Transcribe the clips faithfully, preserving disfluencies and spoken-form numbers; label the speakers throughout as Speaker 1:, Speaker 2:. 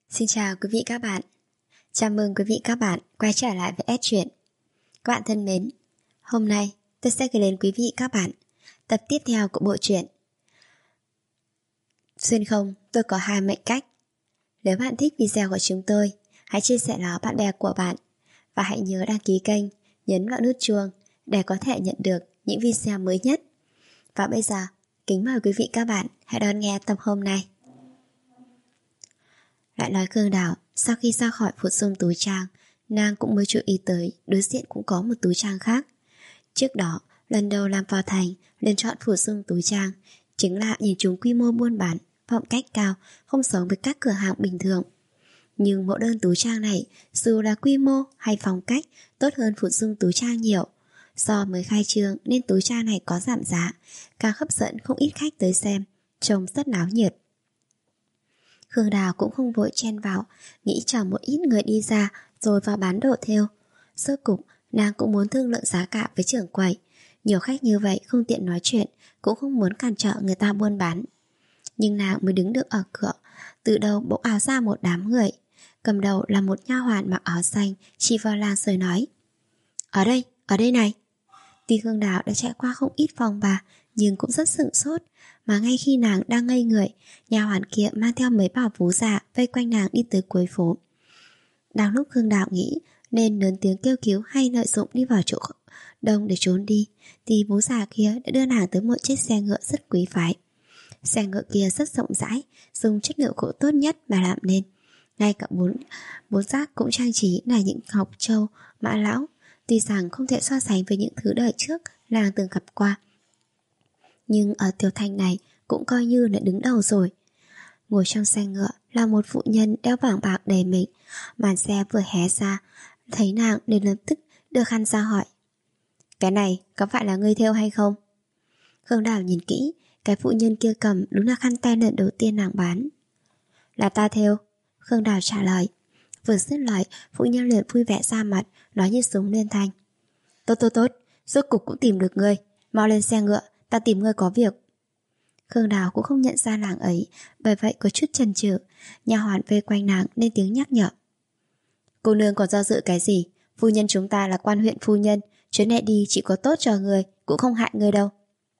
Speaker 1: Xin chào quý vị các bạn. Chào mừng quý vị các bạn quay trở lại với S Truyện. Các bạn thân mến, hôm nay tôi sẽ gửi đến quý vị các bạn tập tiếp theo của bộ truyện Xuyên không tôi có hai mệnh cách. Nếu bạn thích video của chúng tôi, hãy chia sẻ nó bạn bè của bạn và hãy nhớ đăng ký kênh, nhấn vào nút chuông để có thể nhận được những video mới nhất. Và bây giờ, kính mời quý vị các bạn hãy đón nghe tập hôm nay. Lại nói Khương Đào, sau khi ra khỏi Phụ Dung Tú Trang, nàng cũng mới chú ý tới đối diện cũng có một Tú Trang khác. Trước đó, lần đầu làm vào thành, nên chọn Phụ Dung Tú Trang chính là nhìn chúng quy mô buôn bán, phong cách cao, không giống với các cửa hàng bình thường. Nhưng mẫu đơn Tú Trang này, dù là quy mô hay phong cách, tốt hơn Phụ Dung Tú Trang nhiều. Do mới khai trương nên Tú Trang này có giảm giá, càng hấp dẫn không ít khách tới xem, trông rất náo nhiệt. Khương Đào cũng không vội chen vào, nghĩ chờ một ít người đi ra rồi vào bán đồ thêu. Rốt cục, nàng cũng muốn thương lượng giá cả với trưởng quầy. Nhiều khách như vậy không tiện nói chuyện, cũng không muốn cản trở người ta buôn bán. Nhưng nàng mới đứng được ở cửa, từ đầu bỗng ào ra một đám người. Cầm đầu là một nha hoàn mặc áo xanh, chỉ vào làng rồi nói: Ở đây, ở đây này. Tuy Khương Đào đã chạy qua không ít phòng bà, nhưng cũng rất sửng sốt. Mà ngay khi nàng đang ngây người, nha hoàn kia mang theo mấy bảo vú già vây quanh nàng đi tới cuối phố. Đang lúc Khương Đào nghĩ nên lớn tiếng kêu cứu hay lợi dụng đi vào chỗ đông để trốn đi, thì vú già kia đã đưa nàng tới một chiếc xe ngựa rất quý phái. Xe ngựa kia rất rộng rãi, dùng chất liệu gỗ tốt nhất mà làm nên. Ngay cả bốn, bốn giác cũng trang trí là những ngọc châu, mã lão. Tuy rằng không thể so sánh với những thứ đời trước nàng từng gặp qua, nhưng ở tiểu thành này cũng coi như là đứng đầu rồi. Ngồi trong xe ngựa là một phụ nhân đeo vàng bạc đầy mình. Màn xe vừa hé ra, thấy nàng liền lập tức đưa khăn ra hỏi: Cái này có phải là ngươi thêu hay không? Khương Đào nhìn kỹ, cái phụ nhân kia cầm đúng là khăn tay lần đầu tiên nàng bán. Là ta thêu, Khương Đào trả lời. Vừa dứt lời, phụ nhân liền vui vẻ ra mặt, nói như súng lên thanh: Tốt tốt tốt, rốt cục cũng tìm được ngươi. Mau lên xe ngựa, ta tìm ngươi có việc. Khương Đào cũng không nhận ra nàng ấy, bởi vậy có chút chần chừ. Nha hoàn vây quanh nàng lên tiếng nhắc nhở: Cô nương còn do dự cái gì? Phu nhân chúng ta là quan huyện phu nhân, chuyến này đi chỉ có tốt cho người, cũng không hại người đâu.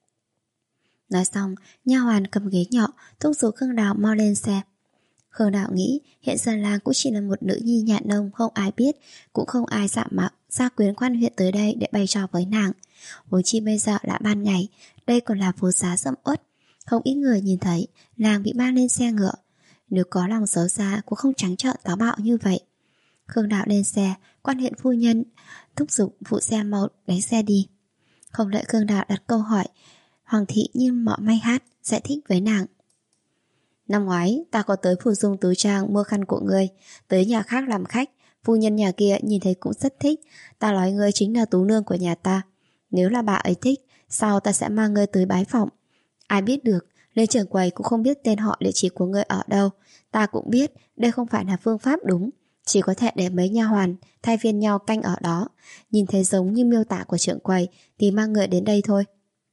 Speaker 1: Nói xong, nha hoàn cầm ghế nhỏ thúc giục Khương Đào mau lên xe. Khương Đào nghĩ hiện giờ làng cũng chỉ là một nữ nhi nhà nông, không ai biết, cũng không ai dạm mạo gia quyến quan huyện tới đây để bày trò với nàng. Huống chi bây giờ là ban ngày, đây còn là phố xá sầm uất, không ít người nhìn thấy nàng bị mang lên xe ngựa. Nếu có lòng xấu xa cũng không trắng trợn táo bạo như vậy. Khương Đào lên xe, quan huyện phu nhân thúc giục phụ xe mau đánh xe đi. Không đợi Khương Đào đặt câu hỏi, Hoàng thị như mọ may hát giải thích với nàng: Năm ngoái ta có tới Phụ Dung Tú Trang mua khăn của ngươi, tới nhà khác làm khách. Phu nhân nhà kia nhìn thấy cũng rất thích. Ta nói ngươi chính là tú nương của nhà ta. Nếu là bà ấy thích, sau ta sẽ mang ngươi tới bái phỏng. Ai biết được, lên trưởng quầy cũng không biết tên họ địa chỉ của ngươi ở đâu. Ta cũng biết đây không phải là phương pháp đúng, chỉ có thể để mấy nha hoàn thay phiên nhau canh ở đó. Nhìn thấy giống như miêu tả của trưởng quầy thì mang người đến đây thôi.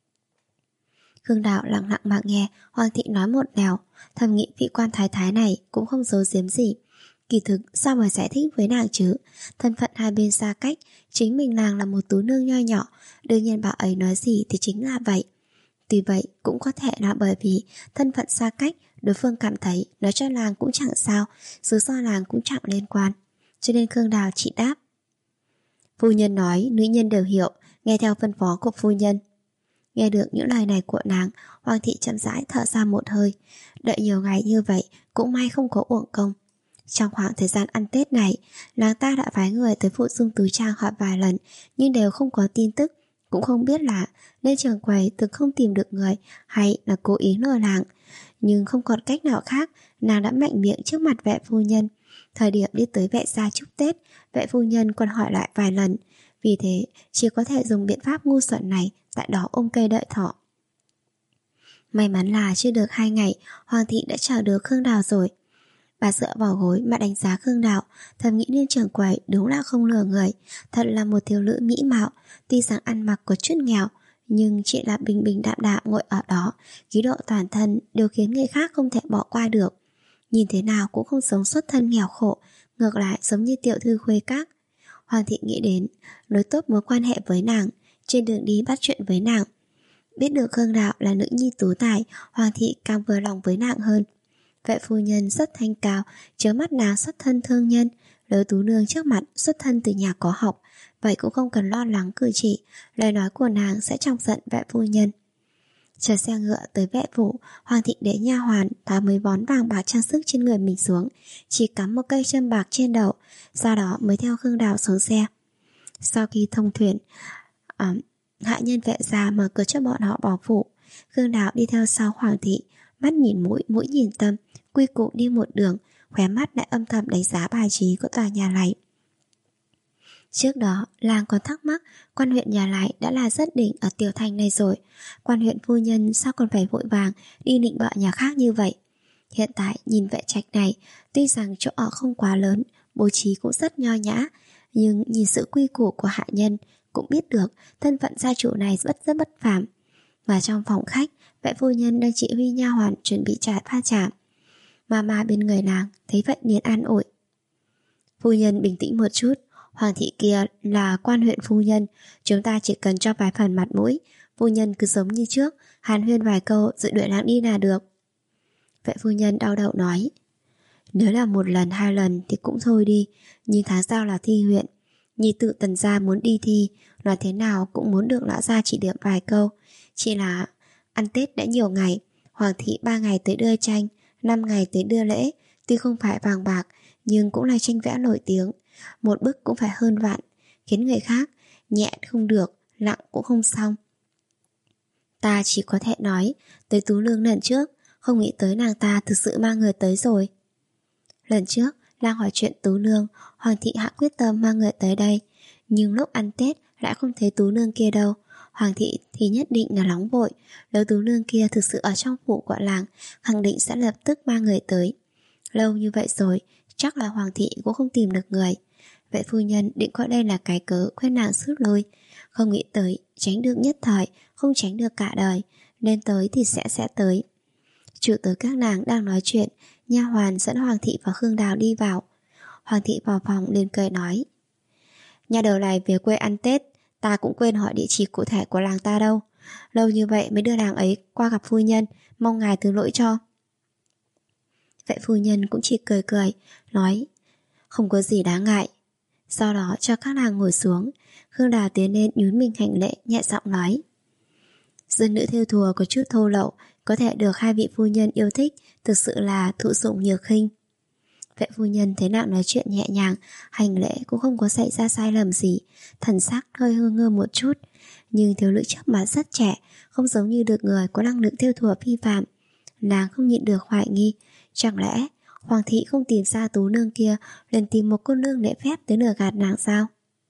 Speaker 1: Khương Đào lặng lặng mà nghe Hoàng thị nói một nẻo, thầm nghĩ vị quan thái thái này cũng không giấu giếm gì. Kỳ thực sao mà giải thích với nàng chứ? Thân phận hai bên xa cách, chính mình nàng là một tú nương nho nhỏ, đương nhiên bà ấy nói gì thì chính là vậy. Tuy vậy cũng có thể là bởi vì thân phận xa cách, đối phương cảm thấy nói cho nàng cũng chẳng sao, dù sao nàng cũng chẳng liên quan. Cho nên Khương Đào chỉ đáp: Phu nhân nói nữ nhân đều hiểu, nghe theo phân phó của phu nhân. Nghe được những lời này của nàng, Hoàng thị chậm rãi thở ra một hơi. Đợi nhiều ngày như vậy cũng may không có uổng công. Trong khoảng thời gian ăn Tết này, nàng ta đã phái người tới Phụ Dung Tú Trang hỏi vài lần, nhưng đều không có tin tức. Cũng không biết là nên trưởng quầy từng không tìm được người hay là cố ý lừa nàng. Nhưng không còn cách nào khác, nàng đã mạnh miệng trước mặt vệ phu nhân. Thời điểm đi tới vệ gia chúc Tết, vệ phu nhân còn hỏi lại vài lần. Vì thế chỉ có thể dùng biện pháp ngu xuẩn này, tại đó ôm cây đợi thỏ. May mắn là chưa được hai ngày, Hoàng thị đã chờ được Khương Đào rồi. Bà dựa vào gối mà đánh giá Khương Đào, thầm nghĩ nên trưởng quầy đúng là không lừa người. Thật là một thiếu nữ mỹ mạo, tuy rằng ăn mặc có chút nghèo, nhưng chỉ là bình bình đạm đạm ngồi ở đó, khí độ toàn thân đều khiến người khác không thể bỏ qua được. nhìn thế nào cũng không giống xuất thân nghèo khổ, ngược lại giống như tiểu thư khuê các. Hoàng thị nghĩ đến nối tốt mối quan hệ với nàng, trên đường đi bắt chuyện với nàng. Biết được Khương Đạo là nữ nhi tú tài, Hoàng thị càng vừa lòng với nàng hơn. Vệ phu nhân rất thanh cao, chớ mắt nàng xuất thân thương nhân, Lỡ tú nương trước mặt xuất thân từ nhà có học, vậy cũng không cần lo lắng cử chỉ, lời nói của nàng sẽ chọc giận vệ phu nhân. Chờ xe ngựa tới vệ phủ, Hoàng thị để nha hoàn tháo mấy bón vàng bạc trang sức trên người mình xuống, chỉ cắm một cây châm bạc trên đầu, sau đó mới theo Khương Đào xuống xe. Sau khi thông thuyền, à, hạ nhân vệ gia mở cửa cho bọn họ vào phủ. Khương Đào đi theo sau Hoàng thị, mắt nhìn mũi, mũi nhìn tâm, quy củ đi một đường, khóe mắt lại âm thầm đánh giá bài trí của tòa nhà này. Trước đó, làng còn thắc mắc quan huyện nhà lại đã là rất đỉnh ở tiểu thành này rồi, quan huyện phu nhân sao còn phải vội vàng đi nịnh bợ nhà khác như vậy. Hiện tại nhìn vệ trạch này, tuy rằng chỗ ở không quá lớn, bố trí cũng rất nho nhã, nhưng nhìn sự quy củ của hạ nhân cũng biết được thân phận gia chủ này rất rất bất phàm. Mà trong phòng khách, vệ phu nhân đang chỉ huy nha hoàn chuẩn bị trà pha trà. Mama bên người nàng thấy vậy liền an ủi: "Phu nhân bình tĩnh một chút, Hoàng thị kia là quan huyện phu nhân, chúng ta chỉ cần cho vài phần mặt mũi, phu nhân cứ giống như trước, hàn huyên vài câu rồi đuổi nàng đi là được." Vệ phu nhân đau đầu nói: "Nếu là một lần hai lần thì cũng thôi đi, nhưng tháng sau là thi huyện, nhi tự Tần gia muốn đi thi, nói thế nào cũng muốn được lão gia chỉ điểm vài câu. Chỉ là ăn Tết đã nhiều ngày, Hoàng thị ba ngày tới đưa tranh, năm ngày tới đưa lễ, tuy không phải vàng bạc nhưng cũng là tranh vẽ nổi tiếng, một bức cũng phải hơn vạn, khiến người khác nhẹ không được, nặng cũng không xong. Ta chỉ có thể nói tới Tú Lương lần trước, không nghĩ tới nàng ta thực sự mang người tới rồi." Lần trước Lang hỏi chuyện Tú Lương, Hoàng thị hạ quyết tâm mang người tới đây, nhưng lúc ăn Tết lại không thấy Tú Lương kia đâu. Hoàng thị thì nhất định là nóng vội, nếu Tú Lương kia thực sự ở trong phủ của làng, khẳng định sẽ lập tức mang người tới. Lâu như vậy rồi, chắc là Hoàng thị cũng không tìm được người. Vệ phu nhân định coi đây là cái cớ khuyên nàng rút lui, không nghĩ tới tránh được nhất thời, không tránh được cả đời, nên tới thì sẽ sẽ tới. Chủ tớ các nàng đang nói chuyện, nha hoàn dẫn Hoàng thị và Khương Đào đi vào. Hoàng thị vào phòng liền cười nói: "Nhà đầu này về quê ăn Tết, ta cũng quên hỏi địa chỉ cụ thể của làng ta đâu. Lâu như vậy mới đưa làng ấy qua gặp phu nhân, mong ngài thứ lỗi cho." Vệ phu nhân cũng chỉ cười cười, nói: "Không có gì đáng ngại." Sau đó cho các nàng ngồi xuống. Khương Đào tiến lên nhún mình hành lễ, nhẹ giọng nói: "Dân nữ thêu thùa có chút thô lậu, có thể được hai vị phu nhân yêu thích, thực sự là thụ dụng nhược khinh." Vệ phu nhân thấy nàng nói chuyện nhẹ nhàng, hành lễ cũng không có xảy ra sai lầm gì, thần sắc hơi hơ ngơ một chút, nhưng thiếu nữ trước mặt rất trẻ, không giống như được người có năng lực thêu thùa phi phàm. Nàng không nhịn được hoài nghi, chẳng lẽ Hoàng thị không tìm ra Tú Nương kia, liền tìm một cô nương lễ phép tới lừa gạt nàng sao?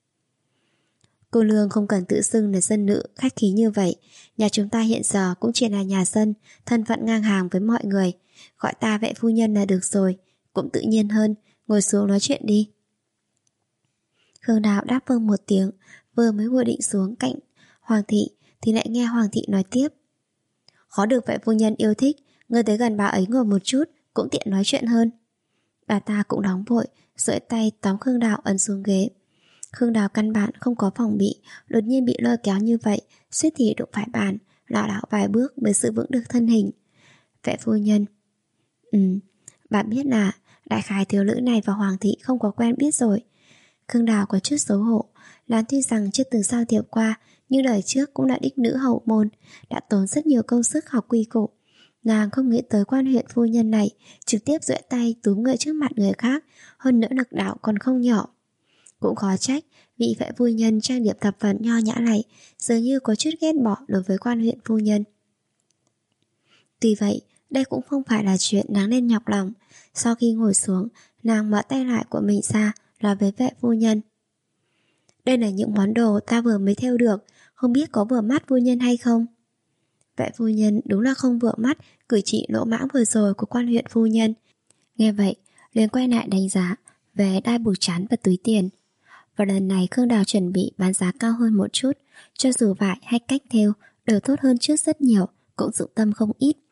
Speaker 1: "Cô nương không cần tự xưng là dân nữ khách khí như vậy, nhà chúng ta hiện giờ cũng chỉ là nhà dân, thân phận ngang hàng với mọi người, gọi ta vệ phu nhân là được rồi, cũng tự nhiên hơn, ngồi xuống nói chuyện đi." Khương Đào đáp vâng một tiếng, vừa mới ngồi định xuống cạnh Hoàng thị thì lại nghe Hoàng thị nói tiếp: "Khó được vệ phu nhân yêu thích, ngươi tới gần bà ấy ngồi một chút, cũng tiện nói chuyện hơn." Bà ta cũng nóng vội, duỗi tay tóm Khương Đào ấn xuống ghế. Khương Đào căn bản không có phòng bị, đột nhiên bị lôi kéo như vậy, suýt thì đụng phải bàn, lảo đảo vài bước mới giữ vững được thân hình. "Vệ phu nhân." Ừ, bà biết là đại khái thiếu nữ này và Hoàng thị không có quen biết rồi." Khương Đào có chút xấu hổ, Lan tuy rằng chưa từng giao thiệp qua, nhưng đời trước cũng là đích nữ hậu môn, đã tốn rất nhiều công sức học quy củ. Nàng không nghĩ tới quan huyện phu nhân này trực tiếp duỗi tay túm người trước mặt người khác, hơn nữa lực đạo còn không nhỏ. Cũng khó trách vị vệ phu nhân trang điểm thập phần nho nhã này dường như có chút ghét bỏ đối với quan huyện phu nhân. Tuy vậy, đây cũng không phải là chuyện nàng nên nhọc lòng. Sau khi ngồi xuống, nàng mở tay lại của mình ra, nói với vệ phu nhân: "Đây là những món đồ ta vừa mới thêu được, không biết có vừa mắt phu nhân hay không?" Vệ phu nhân đúng là không vừa mắt cử chỉ lỗ mãng vừa rồi của quan huyện phu nhân. Nghe vậy, liền quay lại đánh giá về đai bù chán và túi tiền. Và lần này Khương Đào chuẩn bị bán giá cao hơn một chút, cho dù vải hay cách thêu đều tốt hơn trước rất nhiều, cũng dụng tâm không ít.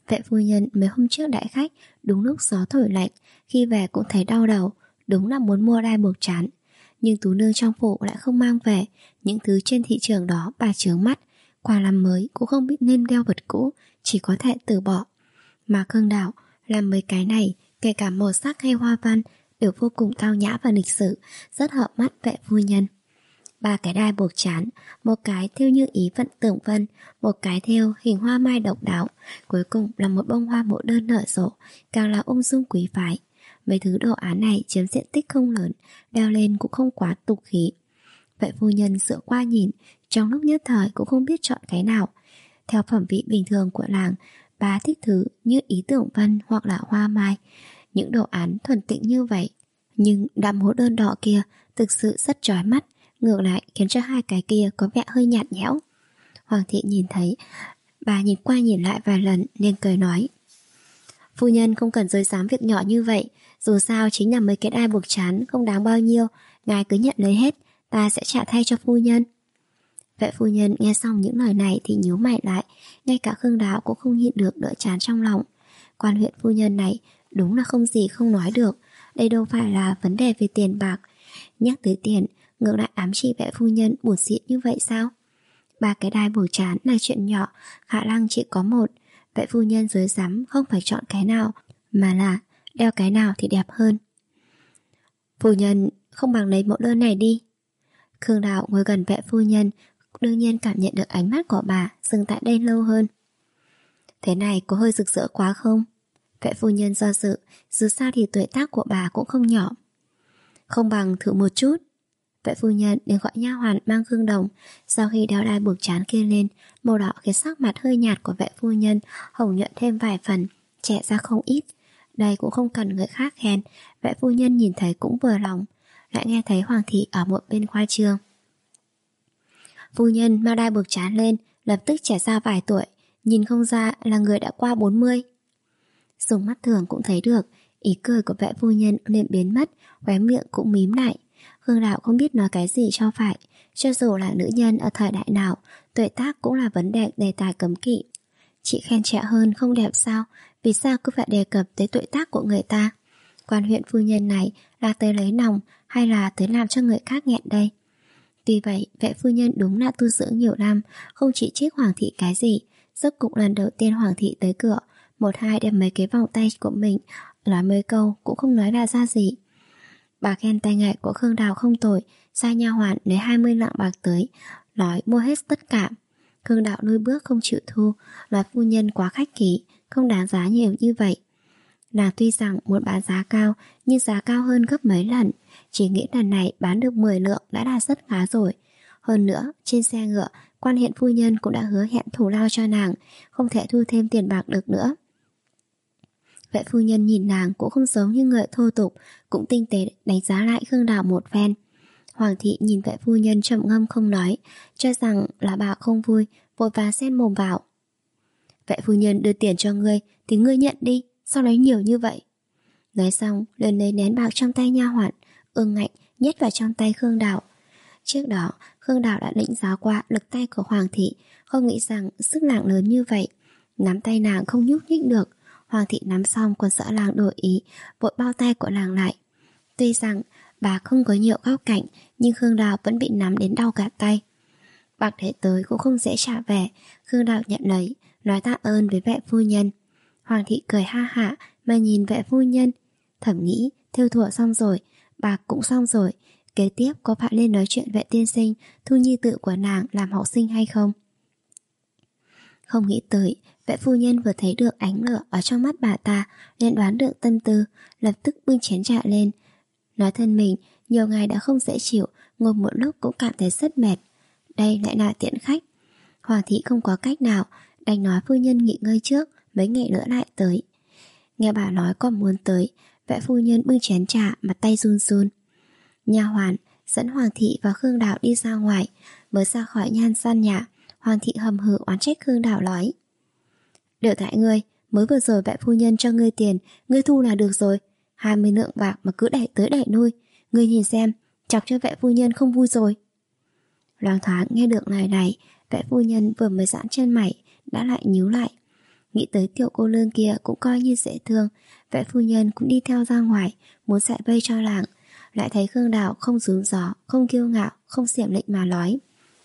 Speaker 1: Vệ phu nhân mấy hôm trước đãi khách, đúng lúc gió thổi lạnh, khi về cũng thấy đau đầu, đúng là muốn mua đai buộc trán. Nhưng tú nương trong phủ lại không mang về, những thứ trên thị trường đó bà chướng mắt, quà làm mới cũng không biết nên đeo vật cũ, chỉ có thể từ bỏ. Mà Khương Đảo làm mấy cái này, kể cả màu sắc hay hoa văn, đều vô cùng tao nhã và lịch sự, rất hợp mắt vệ phu nhân. Ba cái đai buộc trán, một cái thêu như ý vận tưởng vân, một cái thêu hình hoa mai độc đáo, cuối cùng là một bông hoa mẫu đơn nở rộ, càng là ung dung quý phái. Mấy thứ đồ án này chiếm diện tích không lớn, đeo lên cũng không quá tục khí. Vệ phu nhân dựa qua nhìn, trong lúc nhất thời cũng không biết chọn cái nào. Theo phẩm vị bình thường của làng, bà thích thứ như ý tưởng vân hoặc là hoa mai, những đồ án thuần tịnh như vậy. Nhưng đạm mẫu đơn đỏ kia thực sự rất chói mắt, ngược lại khiến cho hai cái kia có vẻ hơi nhạt nhẽo. Hoàng thị nhìn thấy, bà nhìn qua nhìn lại vài lần nên cười nói: phu nhân không cần dối dám việc nhỏ như vậy, dù sao chính là mấy cái đai buộc trán không đáng bao nhiêu, ngài cứ nhận lấy hết, ta sẽ trả thay cho phu nhân. Vệ phu nhân nghe xong những lời này thì nhíu mày lại, ngay cả Khương Đáo cũng không nhịn được đỡ chán trong lòng. Quan huyện phu nhân này đúng là không gì không nói được, đây đâu phải là vấn đề về tiền bạc. Nhắc tới tiền, ngược lại ám chỉ vệ phu nhân buồn xịn như vậy sao? Ba cái đai buộc trán là chuyện nhỏ, khả năng chỉ có một. Vệ phu nhân dưới rắm không phải chọn cái nào, mà là đeo cái nào thì đẹp hơn. Phu nhân không bằng lấy mẫu đơn này đi. Khương Đào ngồi gần vệ phu nhân, đương nhiên cảm nhận được ánh mắt của bà dừng tại đây lâu hơn. Thế này có hơi rực rỡ quá không? Vệ phu nhân do dự, dù sao thì tuổi tác của bà cũng không nhỏ. Không bằng thử một chút. Vệ phu nhân đến gọi nha hoàn mang gương đồng. Sau khi đeo đai buộc trán kia lên, màu đỏ khiến sắc mặt hơi nhạt của vệ phu nhân hồng nhuận thêm vài phần, trẻ ra không ít. Đây cũng không cần người khác khen, vệ phu nhân nhìn thấy cũng vừa lòng. Lại nghe thấy Hoàng thị ở một bên khoa trương: phu nhân mang đai buộc trán lên, lập tức trẻ ra vài tuổi, nhìn không ra là người đã qua bốn mươi. Dùng mắt thường cũng thấy được, ý cười của vệ phu nhân liền biến mất, khóe miệng cũng mím lại. Khương Đạo không biết nói cái gì cho phải, cho dù là nữ nhân ở thời đại nào, tuổi tác cũng là vấn đề đề tài cấm kỵ. Chị khen trẻ hơn không đẹp sao? Vì sao cứ phải đề cập tới tuổi tác của người ta? Quan huyện phu nhân này là tới lấy lòng hay là tới làm cho người khác nghẹn đây? Tuy vậy, vệ phu nhân đúng là tu dưỡng nhiều năm, không chỉ trích Hoàng thị cái gì. Rốt cục lần đầu tiên Hoàng thị tới cửa, một hai đem mấy cái vòng tay của mình, nói mấy câu cũng không nói là ra gì. Bà khen tay nghề của Khương Đào không tồi, sai nha hoàn lấy hai mươi lạng bạc tới, nói mua hết tất cả. Khương Đạo nuôi bước không chịu thu, nói phu nhân quá khách khí, không đáng giá nhiều như vậy. Nàng tuy rằng muốn bán giá cao, nhưng giá cao hơn gấp mấy lần, chỉ nghĩ lần này bán được mười lượng đã là rất khá rồi. Hơn nữa, trên xe ngựa, quan huyện phu nhân cũng đã hứa hẹn thù lao cho nàng, không thể thu thêm tiền bạc được nữa. Vệ phu nhân nhìn nàng cũng không giống như người thô tục, cũng tinh tế đánh giá lại Khương Đào một phen. Hoàng thị nhìn vệ phu nhân trầm ngâm không nói, cho rằng là bà không vui, vội vàng xen mồm vào: vệ phu nhân đưa tiền cho ngươi thì ngươi nhận đi, sao lấy nhiều như vậy? Nói xong liền lấy nén bạc trong tay nha hoàn, ương ngạnh nhét vào trong tay Khương Đào. Trước đó Khương Đào đã định giáo qua lực tay của Hoàng thị, không nghĩ rằng sức nặng lớn như vậy, nắm tay nàng không nhúc nhích được. Hoàng thị nắm xong còn sợ nàng đổi ý, vội bao tay của nàng lại. Tuy rằng bà không có nhiều góc cạnh, nhưng Khương Đào vẫn bị nắm đến đau cả tay. Bạc để tới cũng không dễ trả về. Khương Đào nhận lấy, nói tạ ơn với vệ phu nhân. Hoàng thị cười ha hả mà nhìn vệ phu nhân, thầm nghĩ thêu thủa xong rồi, bạc cũng xong rồi, kế tiếp có phải lên nói chuyện vệ tiên sinh thu nhi tự của nàng làm học sinh hay không? Không nghĩ tới, vệ phu nhân vừa thấy được ánh lửa ở trong mắt bà ta nên đoán được tâm tư, lập tức bưng chén trà lên. Nói thân mình nhiều ngày đã không dễ chịu, ngồi một lúc cũng cảm thấy rất mệt. Đây lại là tiễn khách. Hoàng thị không có cách nào, đành nói phu nhân nghỉ ngơi trước, mấy ngày nữa lại tới. Nghe bà nói còn muốn tới, vệ phu nhân bưng chén trà mặt tay run run. Nha hoàn dẫn Hoàng thị và Khương Đạo đi ra ngoài. Mới ra khỏi nhan gian nhà, Hoàng thị hầm hừ oán trách Khương Đạo nói: đều tại ngươi, mới vừa rồi vệ phu nhân cho ngươi tiền, ngươi thu là được rồi. Hai mươi lượng bạc mà cứ đẩy tới đẩy nuôi, ngươi nhìn xem, chọc cho vệ phu nhân không vui rồi. Loáng thoáng nghe được lời này, vệ phu nhân vừa mới giãn chân mày đã lại nhíu lại. Nghĩ tới tiểu cô nương kia cũng coi như dễ thương, Vệ phu nhân cũng đi theo ra ngoài, muốn giải vây cho làng. Lại thấy Khương Đào không rúm gió, không kiêu ngạo, không xiểm lịnh mà nói: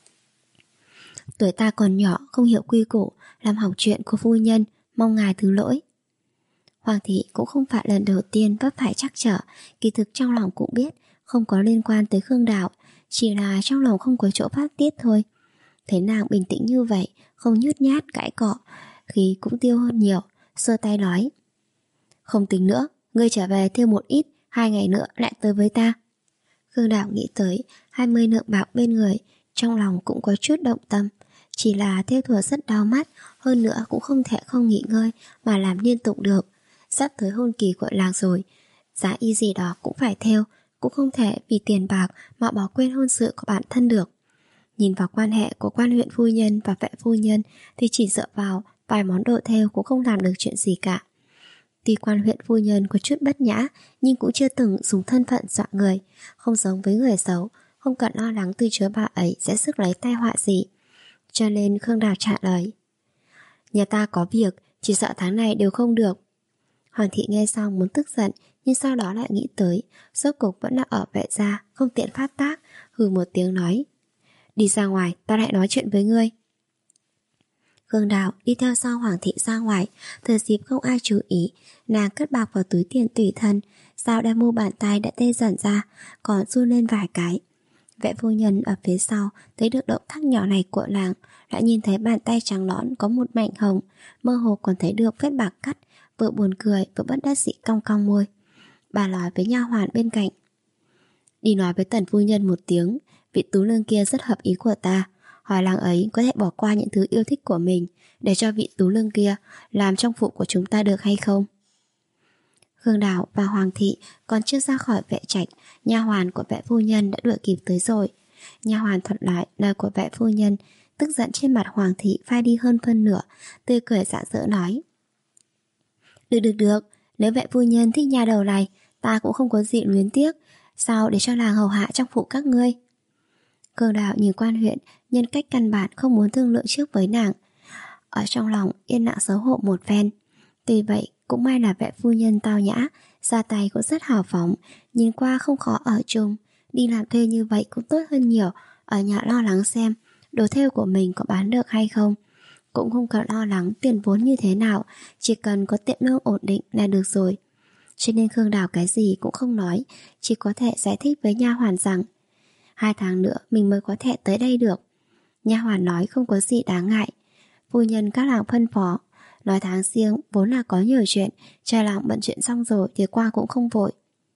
Speaker 1: tuổi ta còn nhỏ, không hiểu quy củ, làm hỏng chuyện của phu nhân, mong ngài thứ lỗi. Hoàng thị cũng không phải lần đầu tiên vấp phải trắc trở, kỳ thực trong lòng cũng biết không có liên quan tới Khương Đào, chỉ là trong lòng không có chỗ phát tiết thôi. Thấy nàng bình tĩnh như vậy, không nhút nhát cãi cọ, khí cũng tiêu hơn nhiều, xua tay nói: không tính nữa, ngươi trở về thêu một ít, hai ngày nữa lại tới với ta. Khương Đào nghĩ tới hai mươi lượng bạc bên người, trong lòng cũng có chút động tâm. Chỉ là thêu thùa rất đau mắt, hơn nữa cũng không thể không nghỉ ngơi mà làm liên tục được. Sắp tới hôn kỳ của làng rồi, giá y gì đó cũng phải thêu, cũng không thể vì tiền bạc mà bỏ quên hôn sự của bản thân được. Nhìn vào quan hệ của quan huyện phu nhân và vệ phu nhân thì chỉ dựa vào vài món đồ thêu cũng không làm được chuyện gì cả. Tuy quan huyện phu nhân có chút bất nhã, nhưng cũng chưa từng dùng thân phận dọa người, không giống với người xấu, không cần lo lắng từ chối bà ấy sẽ rước lấy tai họa gì. Cho nên Khương Đào trả lời: nhà ta có việc, chỉ sợ tháng này đều không được. Hoàng thị nghe xong muốn tức giận, nhưng sau đó lại nghĩ tới rốt cục vẫn là ở vệ gia, không tiện phát tác, hừ một tiếng nói: đi ra ngoài, ta lại nói chuyện với ngươi. Khương Đào đi theo sau Hoàng thị ra ngoài, thừa dịp không ai chú ý, nàng cất bạc vào túi tiền tùy thân, sao đem mu bàn tay đã tê dần ra, còn run lên vài cái. Vệ phu nhân ở phía sau thấy được động tác nhỏ này của nàng, lại nhìn thấy bàn tay trắng nõn có một mảnh hồng, mơ hồ còn thấy được vết bạc cắt, vừa buồn cười vừa bất đắc dĩ cong cong môi. Bà nói với nha hoàn bên cạnh: đi nói với Tần phu nhân một tiếng, vị tú lương kia rất hợp ý của ta, hỏi làng ấy có thể bỏ qua những thứ yêu thích của mình để cho vị tú lương kia làm trong phụ của chúng ta được hay không. Khương Đào và Hoàng thị còn chưa ra khỏi vệ trạch, nha hoàn của vệ phu nhân đã đuổi kịp tới rồi. Nha hoàn thuật lại lời của vệ phu nhân, tức giận trên mặt Hoàng thị phai đi hơn phân nửa, tươi cười rạng rỡ nói: được được được, nếu vệ phu nhân thích nhà đầu này, ta cũng không có gì luyến tiếc, sao để cho nàng hầu hạ trong phủ các ngươi. Khương Đào nhìn quan huyện, nhân cách căn bản không muốn thương lượng trước với nàng, ở trong lòng yên lặng xấu hổ một phen. Tuy vậy cũng may là vệ phu nhân tao nhã, ra tay cũng rất hào phóng, nhìn qua không khó ở chung. Đi làm thuê như vậy cũng tốt hơn nhiều ở nhà lo lắng xem đồ thêu của mình có bán được hay không. Cũng không cần lo lắng tiền vốn như thế nào, chỉ cần có tiền lương ổn định là được rồi. Cho nên Khương Đào cái gì cũng không nói, chỉ có thể giải thích với nha hoàn rằng hai tháng nữa mình mới có thể tới đây được. Nha hoàn nói không có gì đáng ngại. Phu nhân các làng phân phó, nói tháng riêng vốn là có nhiều chuyện, trai làng bận chuyện xong rồi thì qua cũng không vội.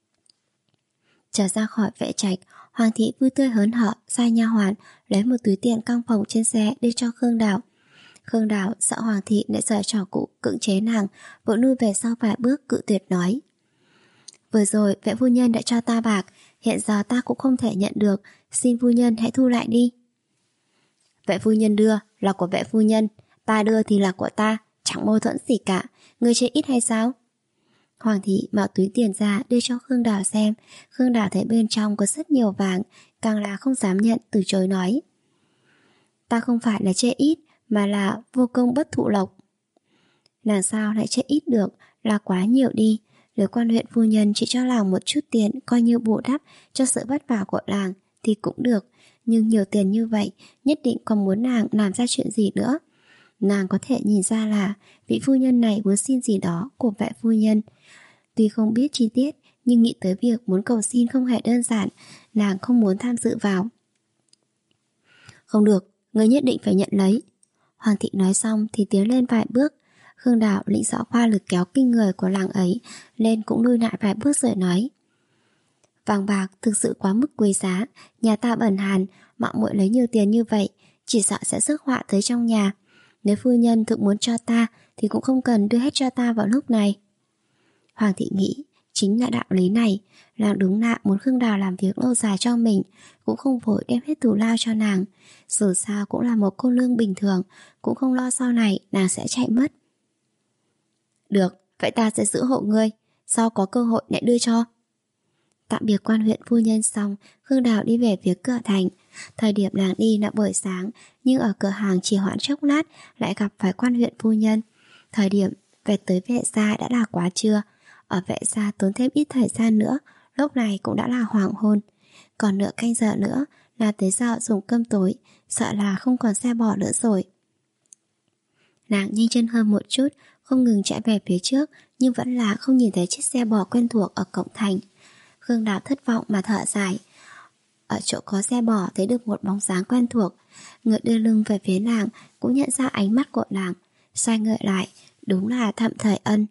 Speaker 1: Trở ra khỏi vệ trạch, Hoàng thị vui tươi hớn hở sai nha hoàn lấy một túi tiền căng phòng trên xe đưa cho Khương Đào. Khương Đào sợ Hoàng thị lại giở trò cũ cưỡng chế nàng, vội lui về sau vài bước cự tuyệt nói: vừa rồi vệ phu nhân đã cho ta bạc, hiện giờ ta cũng không thể nhận được, xin phu nhân hãy thu lại đi. Vệ phu nhân đưa là của vệ phu nhân, ta đưa thì là của ta, chẳng mâu thuẫn gì cả, ngươi chê ít hay sao? Hoàng thị mở túi tiền ra đưa cho Khương Đào xem. Khương Đào thấy bên trong có rất nhiều vàng, càng là không dám nhận, từ chối nói: ta không phải là chê ít, mà là vô công bất thụ lộc. Làm sao lại chê ít được, là quá nhiều đi. Nếu quan huyện phu nhân chỉ cho làng một chút tiền coi như bù đắp cho sự vất vả của làng thì cũng được, nhưng nhiều tiền như vậy nhất định còn muốn nàng làm ra chuyện gì nữa. Nàng có thể nhìn ra là vị phu nhân này muốn xin gì đó của vệ phu nhân. Tuy không biết chi tiết, nhưng nghĩ tới việc muốn cầu xin không hề đơn giản, nàng không muốn tham dự vào. Không được, ngươi nhất định phải nhận lấy. Hoàng thị nói xong thì tiến lên vài bước. Khương Đào lĩnh rõ khoa lực kéo kinh người của làng ấy, lên cũng lui lại vài bước rồi nói: vàng bạc thực sự quá mức quý giá, nhà ta bẩn hàn, mạo muội lấy nhiều tiền như vậy, chỉ sợ sẽ rước họa tới trong nhà. Nếu phu nhân thực muốn cho ta thì cũng không cần đưa hết cho ta vào lúc này. Hoàng thị nghĩ chính là đạo lý này, nàng đúng là muốn Khương Đào làm việc lâu dài cho mình, cũng không vội đem hết thù lao cho nàng. Dù sao cũng là một cô nương bình thường, cũng không lo sau này nàng sẽ chạy mất. Được, vậy ta sẽ giữ hộ ngươi, sau có cơ hội lại đưa cho. Tạm biệt quan huyện phu nhân xong, Khương Đào đi về phía cửa thành. Thời điểm nàng đi là buổi sáng, nhưng ở cửa hàng chỉ hoãn chốc lát lại gặp phải quan huyện phu nhân. Thời điểm về tới vệ gia đã là quá trưa. Ở vệ gia tốn thêm ít thời gian nữa, lúc này cũng đã là hoàng hôn. Còn nửa canh giờ nữa là tới giờ dùng cơm tối, sợ là không còn xe bò nữa rồi. Nàng nhanh chân hơn một chút, không ngừng chạy về phía trước, nhưng vẫn là không nhìn thấy chiếc xe bò quen thuộc ở cổng thành. Khương Đào thất vọng mà thở dài. Ở chỗ có xe bò thấy được một bóng dáng quen thuộc. Người đưa lưng về phía nàng cũng nhận ra ánh mắt của nàng, xoay người lại, đúng là Thẩm Thời Ân.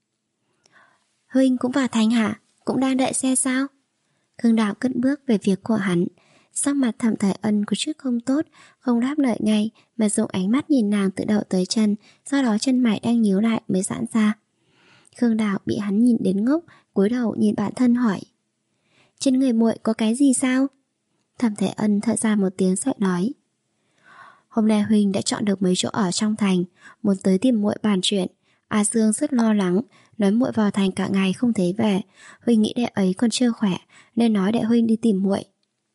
Speaker 1: Huynh cũng vào thành hả? Cũng đang đợi xe sao? Khương Đào cất bước về phía của hắn. Sắc mặt Thẩm Thời Ân có chút không tốt, không đáp lời ngay mà dùng ánh mắt nhìn nàng từ đầu tới chân, sau đó chân mày đang nhíu lại mới giãn ra. Khương Đào bị hắn nhìn đến ngốc, cúi đầu nhìn bản thân hỏi: trên người muội có cái gì sao? Thẩm Thời Ân thở ra một tiếng rồi nói: hôm nay huynh đã chọn được mấy chỗ ở trong thành, muốn tới tìm muội bàn chuyện. A Dương rất lo lắng, nói muội vào thành cả ngày không thấy về. Huynh nghĩ đệ ấy còn chưa khỏe, nên nói đệ huynh đi tìm muội.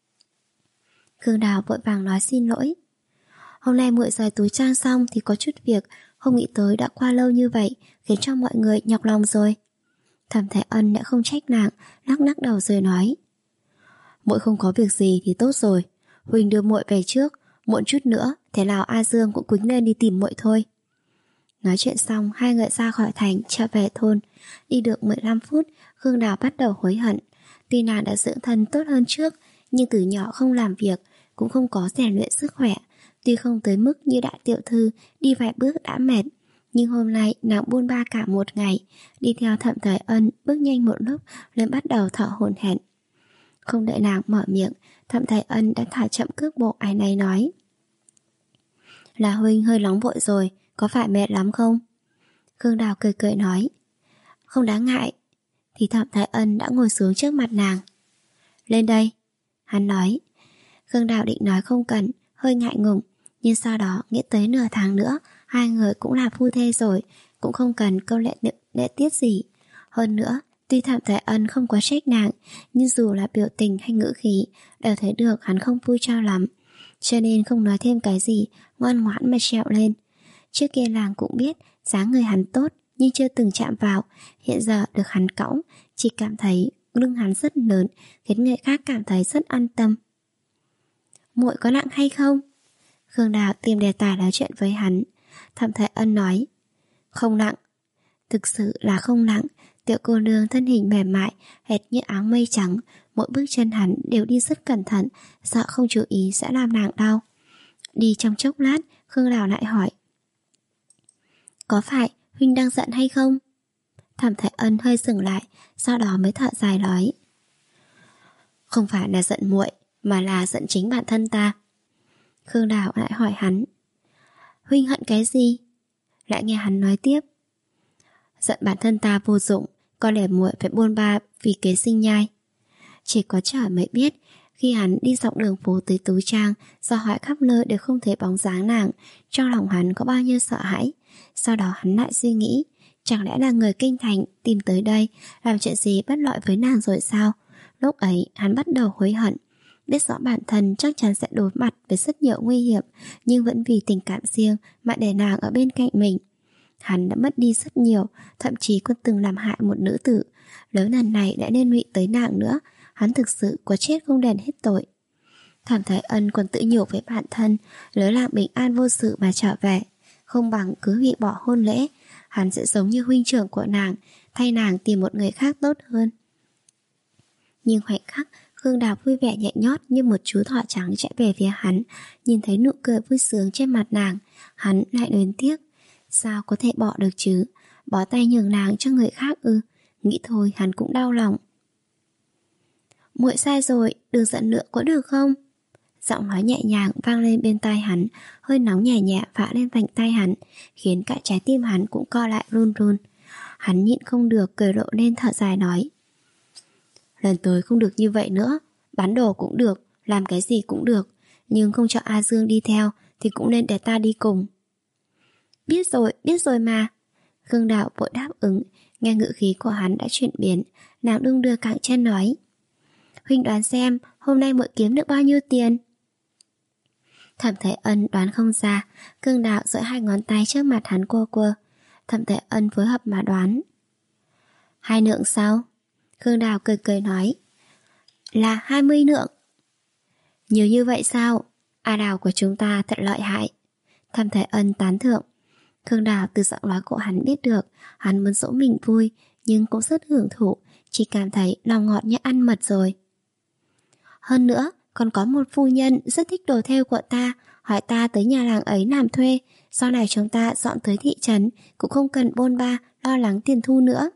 Speaker 1: Khương Đào vội vàng nói xin lỗi. Hôm nay muội rời túi trang xong thì có chút việc, không nghĩ tới đã qua lâu như vậy, khiến cho mọi người nhọc lòng rồi. Thẩm Thời Ân đã không trách nàng, lắc lắc đầu rồi nói: muội không có việc gì thì tốt rồi, huynh đưa muội về trước, muộn chút nữa thế nào A Dương cũng quýnh lên đi tìm muội thôi. Nói chuyện xong, hai người ra khỏi thành trở về thôn. Đi được mười lăm phút, Khương Đào bắt đầu hối hận. Tuy nàng đã dưỡng thân tốt hơn trước, nhưng từ nhỏ không làm việc, cũng không có rèn luyện sức khỏe. Tuy không tới mức như đại tiểu thư đi vài bước đã mệt, nhưng hôm nay nàng buôn ba cả một ngày, đi theo Thẩm Thời Ân bước nhanh một lúc lên bắt đầu thở hổn hển. Không đợi nàng mở miệng, Thẩm Thời Ân đã thả chậm cước bộ ai này nói: là huynh hơi nóng vội rồi, có phải mệt lắm không? Khương Đào cười cười nói: không đáng ngại. Thì Thẩm Thời Ân đã ngồi xuống trước mặt nàng. Lên đây, hắn nói. Khương Đào định nói không cần, hơi ngại ngùng, nhưng sau đó nghĩ tới nửa tháng nữa hai người cũng là phu thê rồi, cũng không cần câu lệ lệ tiết gì. Hơn nữa, tuy Thẩm Thời Ân không có trách nàng, nhưng dù là biểu tình hay ngữ khí đều thấy được hắn không vui cho lắm, cho nên không nói thêm cái gì, ngoan ngoãn mà trèo lên. Trước kia nàng cũng biết dáng người hắn tốt, nhưng chưa từng chạm vào. Hiện giờ được hắn cõng, chỉ cảm thấy lưng hắn rất lớn, khiến người khác cảm thấy rất an tâm. Muội có nặng hay không? Khương Đào tìm đề tài nói chuyện với hắn. Thẩm Thời Ân nói: không nặng. Thực sự là không nặng. Tiểu cô nương thân hình mềm mại, hệt như áng mây trắng, mỗi bước chân hắn đều đi rất cẩn thận, sợ không chú ý sẽ làm nàng đau. Đi trong chốc lát, Khương Đào lại hỏi: có phải huynh đang giận hay không? Thẩm Thời Ân hơi dừng lại, sau đó mới thở dài nói: không phải là giận muội, mà là giận chính bản thân ta. Khương Đào lại hỏi hắn: huynh hận cái gì? Lại nghe hắn nói tiếp: giận bản thân ta vô dụng, có lẽ muội phải buôn ba vì kế sinh nhai. Chỉ có trời mới biết, khi hắn đi dọc đường phố tới Tú Trang, do hỏi khắp nơi đều không thấy bóng dáng nàng, trong lòng hắn có bao nhiêu sợ hãi. Sau đó hắn lại suy nghĩ, chẳng lẽ là người kinh thành tìm tới đây làm chuyện gì bất lợi với nàng rồi sao? Lúc ấy hắn bắt đầu hối hận, biết rõ bản thân chắc chắn sẽ đối mặt với rất nhiều nguy hiểm, nhưng vẫn vì tình cảm riêng mà để nàng ở bên cạnh mình. Hắn đã mất đi rất nhiều, thậm chí còn từng làm hại một nữ tử. Lớn lần này đã liên lụy tới nàng nữa, hắn thực sự có chết không đền hết tội. Thẩm Thời Ân còn tự nhủ với bản thân, lỡ làng bình an vô sự mà trở về, không bằng cứ hủy bỏ hôn lễ. Hắn sẽ giống như huynh trưởng của nàng, thay nàng tìm một người khác tốt hơn. Nhưng khoảnh khắc Khương Đào vui vẻ nhẹ nhót như một chú thỏ trắng chạy về phía hắn, nhìn thấy nụ cười vui sướng trên mặt nàng, hắn lại luyến tiếc. Sao có thể bỏ được chứ? Bó tay nhường nàng cho người khác ư? Nghĩ thôi hắn cũng đau lòng. Muội sai rồi, đừng giận nữa có được không? Giọng nói nhẹ nhàng vang lên bên tai hắn, hơi nóng nhẹ nhẹ phả lên vành tay hắn, khiến cả trái tim hắn cũng co lại run run. Hắn nhịn không được cười rộ lên thở dài nói: lần tới không được như vậy nữa, bán đồ cũng được, làm cái gì cũng được, nhưng không cho A Dương đi theo thì cũng nên để ta đi cùng. Biết rồi, biết rồi mà. Khương Đào vội đáp ứng. Nghe ngữ khí của hắn đã chuyển biến, nàng đung đưa cẳng chân nói: huynh đoán xem hôm nay muội kiếm được bao nhiêu tiền? Thẩm Thời Ân đoán không ra. Khương Đào giơ hai ngón tay trước mặt hắn quơ quơ: Thẩm Thế Ân phối hợp mà đoán. Hai lượng sao? Khương Đào cười cười nói. Là hai mươi lượng. Nhiều như vậy sao? A Đào của chúng ta thật lợi hại. Thẩm Thế Ân tán thưởng. Khương Đào từ giọng nói của hắn biết được hắn muốn dỗ mình vui, nhưng cũng rất hưởng thụ, chỉ cảm thấy lòng ngọt như ăn mật rồi. Hơn nữa, còn có một phu nhân rất thích đồ thêu của ta, hỏi ta tới nhà làng ấy làm thuê. Sau này chúng ta dọn tới thị trấn, cũng không cần bôn ba lo lắng tiền thu nữa.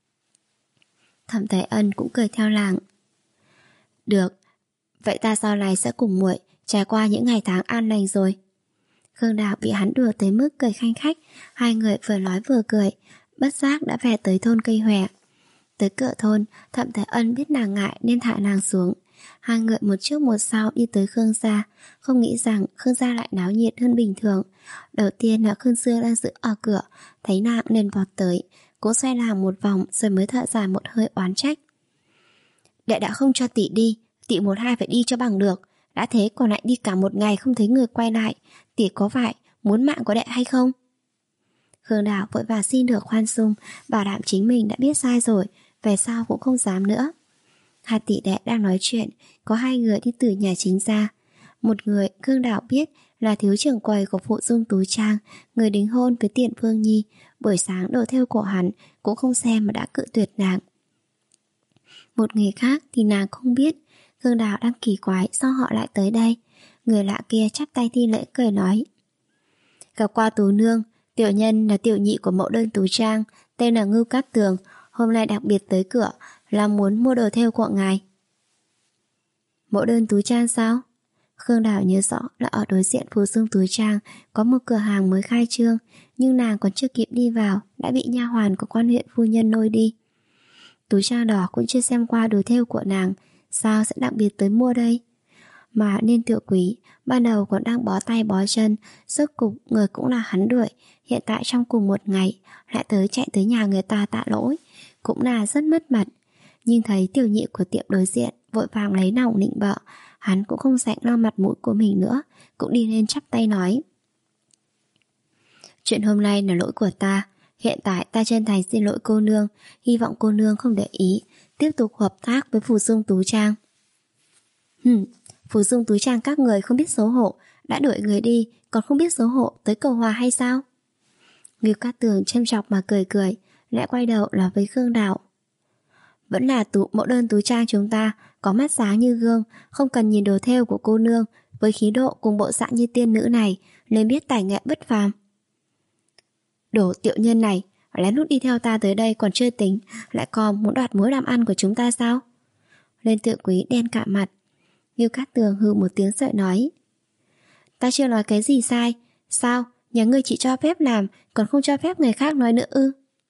Speaker 1: Thẩm Thế Ân cũng cười theo làng. Được, vậy ta sau này sẽ cùng muội trải qua những ngày tháng an lành rồi. Khương Đào bị hắn đùa tới mức cười khanh khách. Hai người vừa nói vừa cười, bất giác đã về tới thôn Cây Hòe. Tới cửa thôn, Thẩm Thế Ân biết nàng ngại nên thả nàng xuống. Hai người một trước một sau đi tới Khương gia. Không nghĩ rằng Khương gia lại náo nhiệt hơn bình thường. Đầu tiên là Khương Sương đang giữ ở cửa, thấy nàng nên vọt tới, cũng xoay nàng một vòng rồi mới thở dài một hơi oán trách. Đệ đã không cho tỷ đi, tỷ một hai phải đi cho bằng được. Đã thế còn lại đi cả một ngày không thấy người quay lại, tỷ có phải muốn mạng của đệ hay không? Khương Đào vội vàng xin được khoan dung, bảo đảm chính mình đã biết sai rồi, về sau cũng không dám nữa. Hai tỷ đệ đang nói chuyện, có hai người đi từ nhà chính ra. Một người Khương Đào biết là thiếu trưởng quầy của Phụ Dung Tú Trang, người đính hôn với Tiền Phương Nhi. Buổi sáng đồ thêu của hắn cũng không xem mà đã cự tuyệt nàng. Một người khác thì nàng không biết. Khương Đào đang kỳ quái sao họ lại tới đây. Người lạ kia chắp tay thi lễ cười nói. Gặp qua Tú nương, tiểu nhân là tiểu nhị của mẫu đơn Tú Trang, tên là Ngưu Cát Tường, hôm nay đặc biệt tới cửa là muốn mua đồ thêu của ngài. Mẫu đơn Tú Trang sao? Khương Đào nhớ rõ là ở đối diện Phú Dương Tú Trang có một cửa hàng mới khai trương, nhưng nàng còn chưa kịp đi vào đã bị nha hoàn của quan huyện phu nhân lôi đi. Tú Trang đỏ cũng chưa xem qua đồ thêu của nàng, sao sẽ đặc biệt tới mua đây? Mà nên tiểu quý ban đầu còn đang bó tay bó chân, rốt cục người cũng là hắn đuổi, hiện tại trong cùng một ngày lại tới chạy tới nhà người ta tạ lỗi, cũng là rất mất mặt. Nhưng thấy tiểu nhị của tiệm đối diện vội vàng lấy lòng nịnh bợ, hắn cũng không rảnh lo mặt mũi của mình nữa, cũng đi lên chắp tay nói. Chuyện hôm nay là lỗi của ta, hiện tại ta chân thành xin lỗi cô nương, hy vọng cô nương không để ý, tiếp tục hợp tác với Phù Dung Tú Trang. Hừm, Phù Dung Tú Trang các người không biết xấu hổ, đã đuổi người đi, còn không biết xấu hổ tới cầu hòa hay sao? Ngưu Cát Tường châm chọc mà cười cười, lại quay đầu là với Khương Đào. Vẫn là tú, mẫu đơn Tú Trang chúng ta có mắt sáng như gương, không cần nhìn đồ thêu của cô nương, với khí độ cùng bộ dạng như tiên nữ này nên biết tài nghệ bất phàm. Đồ tiểu nhân này lén lút đi theo ta tới đây còn chưa tính, lại còn muốn đoạt mối làm ăn của chúng ta sao? Lên Tự Quý đen cả mặt. Ngưu Cát Tường hừ một tiếng sợi nói. Ta chưa nói cái gì sai. Sao? Nhà ngươi chỉ cho phép làm, còn không cho phép người khác nói nữa ư?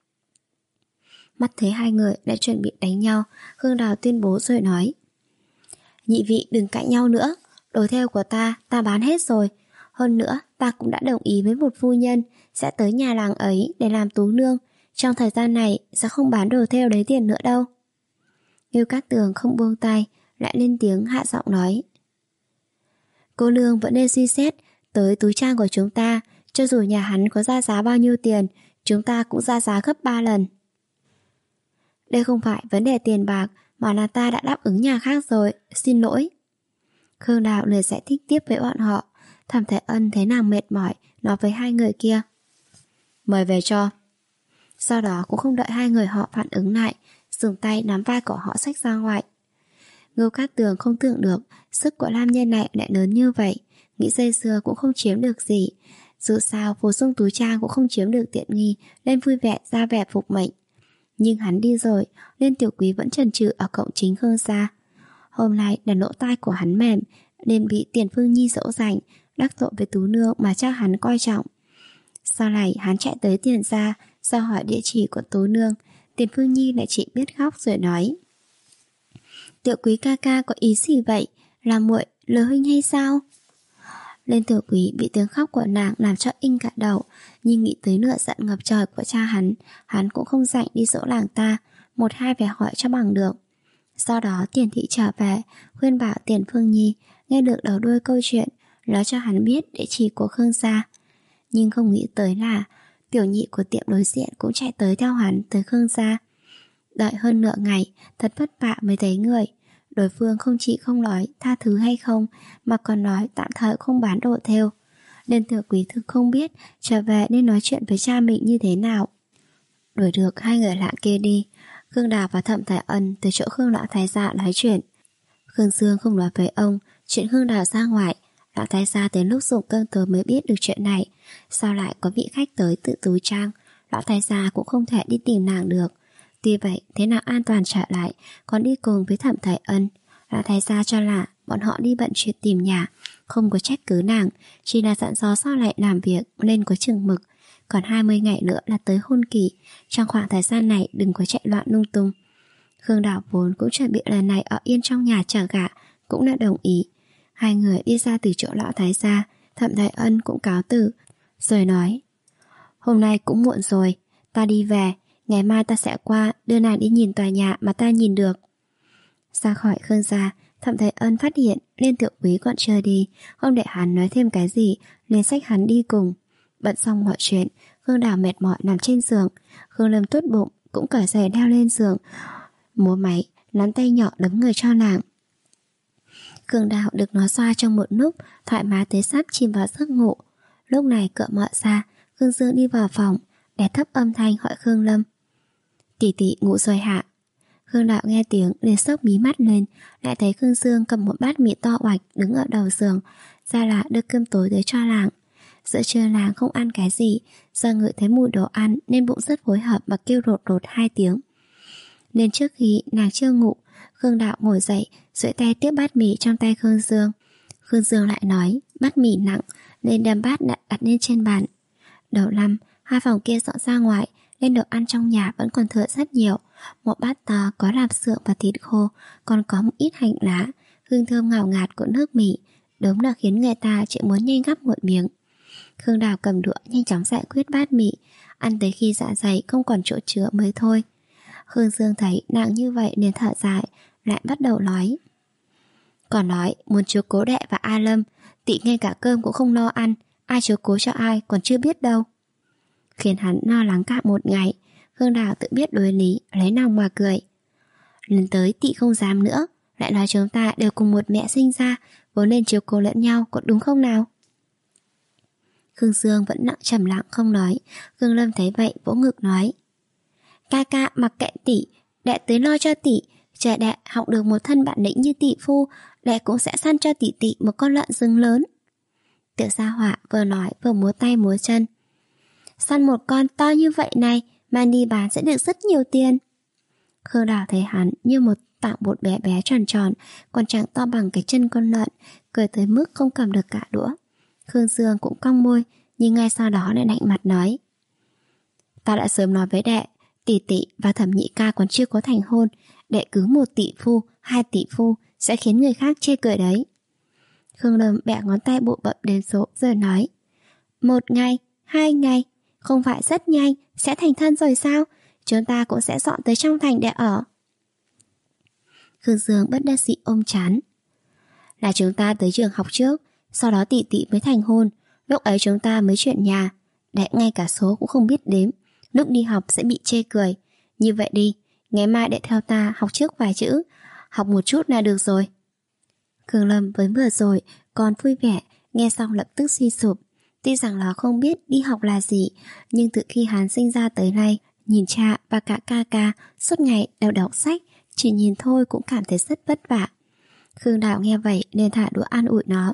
Speaker 1: Mắt thấy hai người đã chuẩn bị đánh nhau, Khương Đào tuyên bố rồi nói. Nhị vị đừng cãi nhau nữa, đồ thêu của ta, ta bán hết rồi. Hơn nữa, ta cũng đã đồng ý với một phu nhân sẽ tới nhà làng ấy để làm tú nương. Trong thời gian này sẽ không bán đồ thêu lấy tiền nữa đâu. Ngưu Cát Tường không buông tay, lại lên tiếng hạ giọng nói. Cô nương vẫn nên suy xét tới Tú Trang của chúng ta, cho dù nhà hắn có ra giá bao nhiêu tiền, chúng ta cũng ra giá gấp ba lần. Đây không phải vấn đề tiền bạc, mà là ta đã đáp ứng nhà khác rồi, xin lỗi. Khương Đào lời giải thích tiếp với bọn họ. Thẩm Thế Ân thấy nàng mệt mỏi, nói với hai người kia. Mời về cho. Sau đó cũng không đợi hai người họ phản ứng lại, dùng tay nắm vai của họ xách ra ngoài. Ngưu Cát Tường không tưởng được sức của nam nhân này lại lớn như vậy, nghĩ dây dưa cũng không chiếm được gì. Dù sao Phù Dung Tú Trang cũng không chiếm được tiện nghi, nên vui vẻ ra vẻ phục mệnh. Nhưng hắn đi rồi, nên Tiểu Quý vẫn chần chừ ở cổng chính Khương gia. Hôm nay là lỗ tai của hắn mềm, nên bị Tiền Phương Nhi dỗ dành, đắc tội với Tú nương mà chắc hắn coi trọng. Sau này hắn chạy tới Tiền gia, do hỏi địa chỉ của Tú nương, Tiền Phương Nhi lại chỉ biết khóc rồi nói. Tiểu Quý ca ca có ý gì vậy? Là muội lừa huynh hay sao? Lên Tiểu Quý bị tiếng khóc của nàng làm cho inh cả đầu, nhưng nghĩ tới nửa giận ngập trời của cha hắn, hắn cũng không rảnh đi dỗ làng ta, một hai phải hỏi cho bằng được. Sau đó Tiền thị trở về, khuyên bảo Tiền Phương Nhi nghe được đầu đuôi câu chuyện, nói cho hắn biết địa chỉ của Khương gia. Nhưng không nghĩ tới là Tiểu nhị của tiệm đối diện cũng chạy tới theo hắn tới Khương gia. Đợi hơn nửa ngày, thật vất vả mới thấy người. Đối phương không chỉ không nói tha thứ hay không, mà còn nói tạm thời không bán đồ thêu. Nên Tiểu Quý thực không biết trở về nên nói chuyện với cha mình như thế nào. Đuổi được hai người lạ kia đi, Khương Đào và Thẩm Thái Ân tới chỗ Khương lão thái gia nói chuyện. Khương Dương không nói với ông chuyện Khương Đào ra ngoài. Lão thái gia đến lúc dùng cơm tối mới biết được chuyện này. Sao lại có vị khách tới tự Tú Trang? Lão thái gia cũng không thể đi tìm nàng được. Tuy vậy, thế nào an toàn trở lại, còn đi cùng với Thẩm Thái Ân. Lão thái gia cho là bọn họ đi bận chuyện tìm nhà, không có trách cứ nàng, chỉ là dặn dò sau lại làm việc nên có chừng mực. Còn hai mươi ngày nữa là tới hôn kỳ, trong khoảng thời gian này đừng có chạy loạn lung tung. Khương Đào vốn cũng chuẩn bị lần này ở yên trong nhà chờ gả, cũng đã đồng ý. Hai người đi ra từ chỗ lão thái gia, Thẩm Thái Ân cũng cáo từ, rồi nói: hôm nay cũng muộn rồi, ta đi về, ngày mai ta sẽ qua đưa nàng đi nhìn tòa nhà mà ta nhìn được. Ra khỏi Khương gia, Thẩm Thái Ân phát hiện Liên Tiểu Quý còn chưa đi, không để hắn nói thêm cái gì, liền xách hắn đi cùng. Bận xong mọi chuyện, Khương Đào mệt mỏi nằm trên giường. Khương Lâm tốt bụng cũng cởi giày đeo lên giường, múa máy nắm tay nhỏ đấm người cho nàng. Khương Đào được nó xoa trong một lúc, thoải mái tới sắp chìm vào giấc ngủ. Lúc này cửa mở ra, Khương Dương đi vào phòng, đè thấp âm thanh hỏi Khương Lâm: tỷ tỷ ngủ rồi hả? Khương Đạo nghe tiếng liền sốc mí mắt lên, lại thấy Khương Dương cầm một bát mì to oạch đứng ở đầu giường, ra là đưa cơm tối tới cho nàng. Giữa trưa nàng không ăn cái gì, giờ ngửi thấy mùi đồ ăn nên bụng rất phối hợp mà kêu rột rột hai tiếng. Nên trước khi nàng chưa ngủ, Khương Đạo ngồi dậy, duỗi tay tiếp bát mì trong tay Khương Dương. Khương Dương lại nói bát mì nặng nên đem bát đặt, đặt lên trên bàn. Đầu năm, hai phòng kia dọn ra ngoài nên đồ ăn trong nhà vẫn còn thừa rất nhiều. Một bát to có lạp xưởng và thịt khô, còn có một ít hành lá, hương thơm ngào ngạt của nước mì, đúng là khiến người ta chỉ muốn nhanh gắp một miếng. Khương Đào cầm đũa nhanh chóng giải quyết bát mì, ăn tới khi dạ dày không còn chỗ chứa mới thôi. Khương Dương thấy nàng như vậy nên thở dài, lại bắt đầu nói: còn nói muốn chiếu cố đệ và A Lâm, tỷ ngay cả cơm cũng không lo ăn, ai chiếu cố cho ai còn chưa biết đâu. Khiến hắn lo lắng cả một ngày. Khương Đào tự biết đối lý, lấy lòng mà cười: lần tới tỷ không dám nữa, lại nói chúng ta đều cùng một mẹ sinh ra, vốn nên chiếu cố lẫn nhau, có đúng không nào? Khương Dương vẫn lặng trầm lặng không nói. Khương Lâm thấy vậy vỗ ngực nói: ca ca mặc kệ tỷ, đệ tới lo cho tỷ, chờ đệ học được một thân bản lĩnh như tỷ phu, đệ cũng sẽ săn cho tỷ tỷ một con lợn rừng lớn. Tiểu Gia Hỏa vừa nói vừa múa tay múa chân: săn một con to như vậy này, mang đi bán sẽ được rất nhiều tiền. Khương Đào thấy hắn như một tảng bột bé bé tròn tròn, còn chẳng to bằng cái chân con lợn, cười tới mức không cầm được cả đũa. Khương Dương cũng cong môi, nhưng ngay sau đó lại lạnh mặt nói: ta đã sớm nói với đệ, tỷ tỷ và Thẩm nhị ca còn chưa có thành hôn, đệ cứ một tỷ phu, hai tỷ phu sẽ khiến người khác chê cười đấy. Khương Lâm bẻ ngón tay bụ bậm đến số rồi nói: một ngày, hai ngày, không phải rất nhanh sẽ thành thân rồi sao? Chúng ta cũng sẽ dọn tới trong thành để ở. Khương Dương bất đắc dĩ ôm chán: là chúng ta tới trường học trước, sau đó tỷ tỷ mới thành hôn, lúc ấy chúng ta mới chuyển nhà, đệ ngay cả số cũng không biết đếm, lúc đi học sẽ bị chê cười. Như vậy đi, ngày mai đệ theo ta học trước vài chữ, học một chút là được rồi. Khương Lâm với vừa rồi còn vui vẻ, nghe xong lập tức suy sụp. Tuy rằng nó không biết đi học là gì, nhưng từ khi hắn sinh ra tới nay, nhìn cha và cả ca ca suốt ngày đều đọc sách, chỉ nhìn thôi cũng cảm thấy rất vất vả. Khương Đạo nghe vậy nên thả đũa an ủi nó: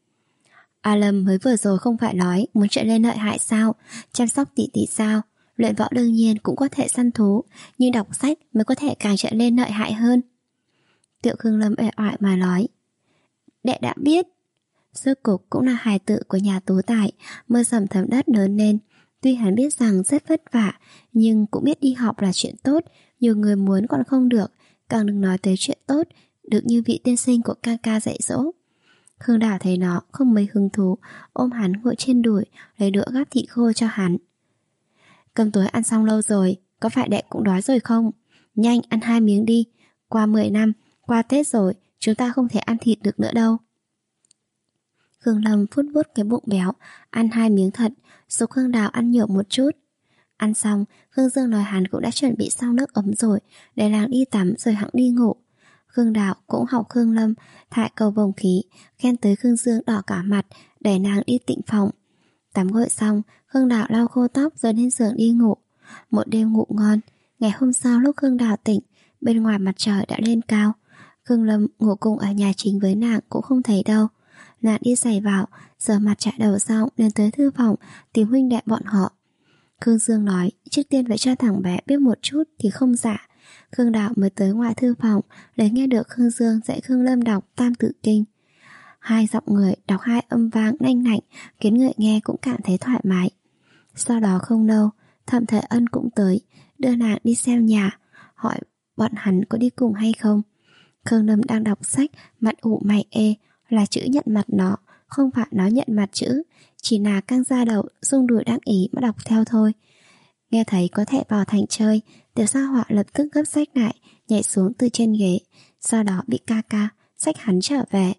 Speaker 1: A Lâm mới vừa rồi không phải nói muốn trở lên lợi hại sao, chăm sóc tỷ tỷ sao, luyện võ đương nhiên cũng có thể săn thú, nhưng đọc sách mới có thể càng trở lên lợi hại hơn. Tiểu Khương Lâm uể oải mà nói: đệ đã biết. Rốt cục cũng là hài tử của nhà Tú Tài, mưa dầm thấm đất lớn lên. Tuy hắn biết rằng rất vất vả, nhưng cũng biết đi học là chuyện tốt, nhiều người muốn còn không được, càng đừng nói tới chuyện tốt được như vị tiên sinh của ca ca dạy dỗ. Khương Đào thấy nó không mấy hứng thú, ôm hắn ngồi trên đùi, lấy đũa gắp thịt khô cho hắn. Cơm tối ăn xong lâu rồi, có phải đệ cũng đói rồi không? Nhanh ăn hai miếng đi, qua mười năm, qua Tết rồi, chúng ta không thể ăn thịt được nữa đâu. Khương Lâm phút vuốt cái bụng béo, ăn hai miếng thật, giúp Khương Đào ăn nhiều một chút. Ăn xong, Khương Dương nói hắn cũng đã chuẩn bị xong nước ấm rồi, để làng đi tắm rồi hẵng đi ngủ. Khương Đào cũng học Khương Lâm thải cầu bồng khí, khen tới Khương Dương đỏ cả mặt, để nàng đi tịnh phòng. Tắm gội xong, Khương Đào lau khô tóc rồi lên giường đi ngủ. Một đêm ngủ ngon. Ngày hôm sau lúc Khương Đào tỉnh, bên ngoài mặt trời đã lên cao. Khương Lâm ngủ cùng ở nhà chính với nàng cũng không thấy đâu. Nàng đi giày vào, rửa mặt chải đầu xong lên tới thư phòng tìm huynh đệ bọn họ. Khương Dương nói trước tiên phải cho thằng bé biết một chút thì không giả. Khương Đào mới tới ngoài thư phòng để nghe được Khương Dương dạy Khương Lâm đọc Tam Tự Kinh. Hai giọng người đọc hai âm vang nhanh lạnh khiến người nghe cũng cảm thấy thoải mái. Sau đó không lâu, Thẩm Thời Ân cũng tới, đưa nàng đi xem nhà, hỏi bọn hắn có đi cùng hay không. Khương Lâm đang đọc sách, mặt ủ mày ê, là chữ nhận mặt nó, không phải nó nhận mặt chữ, chỉ là căng ra đầu, rung đùi đắc ý mà đọc theo thôi. Nghe thấy có thể vào thành chơi, Tiểu Sa Họa lập tức gấp sách lại, nhảy xuống từ trên ghế, sau đó bị ca ca xách hắn trở về.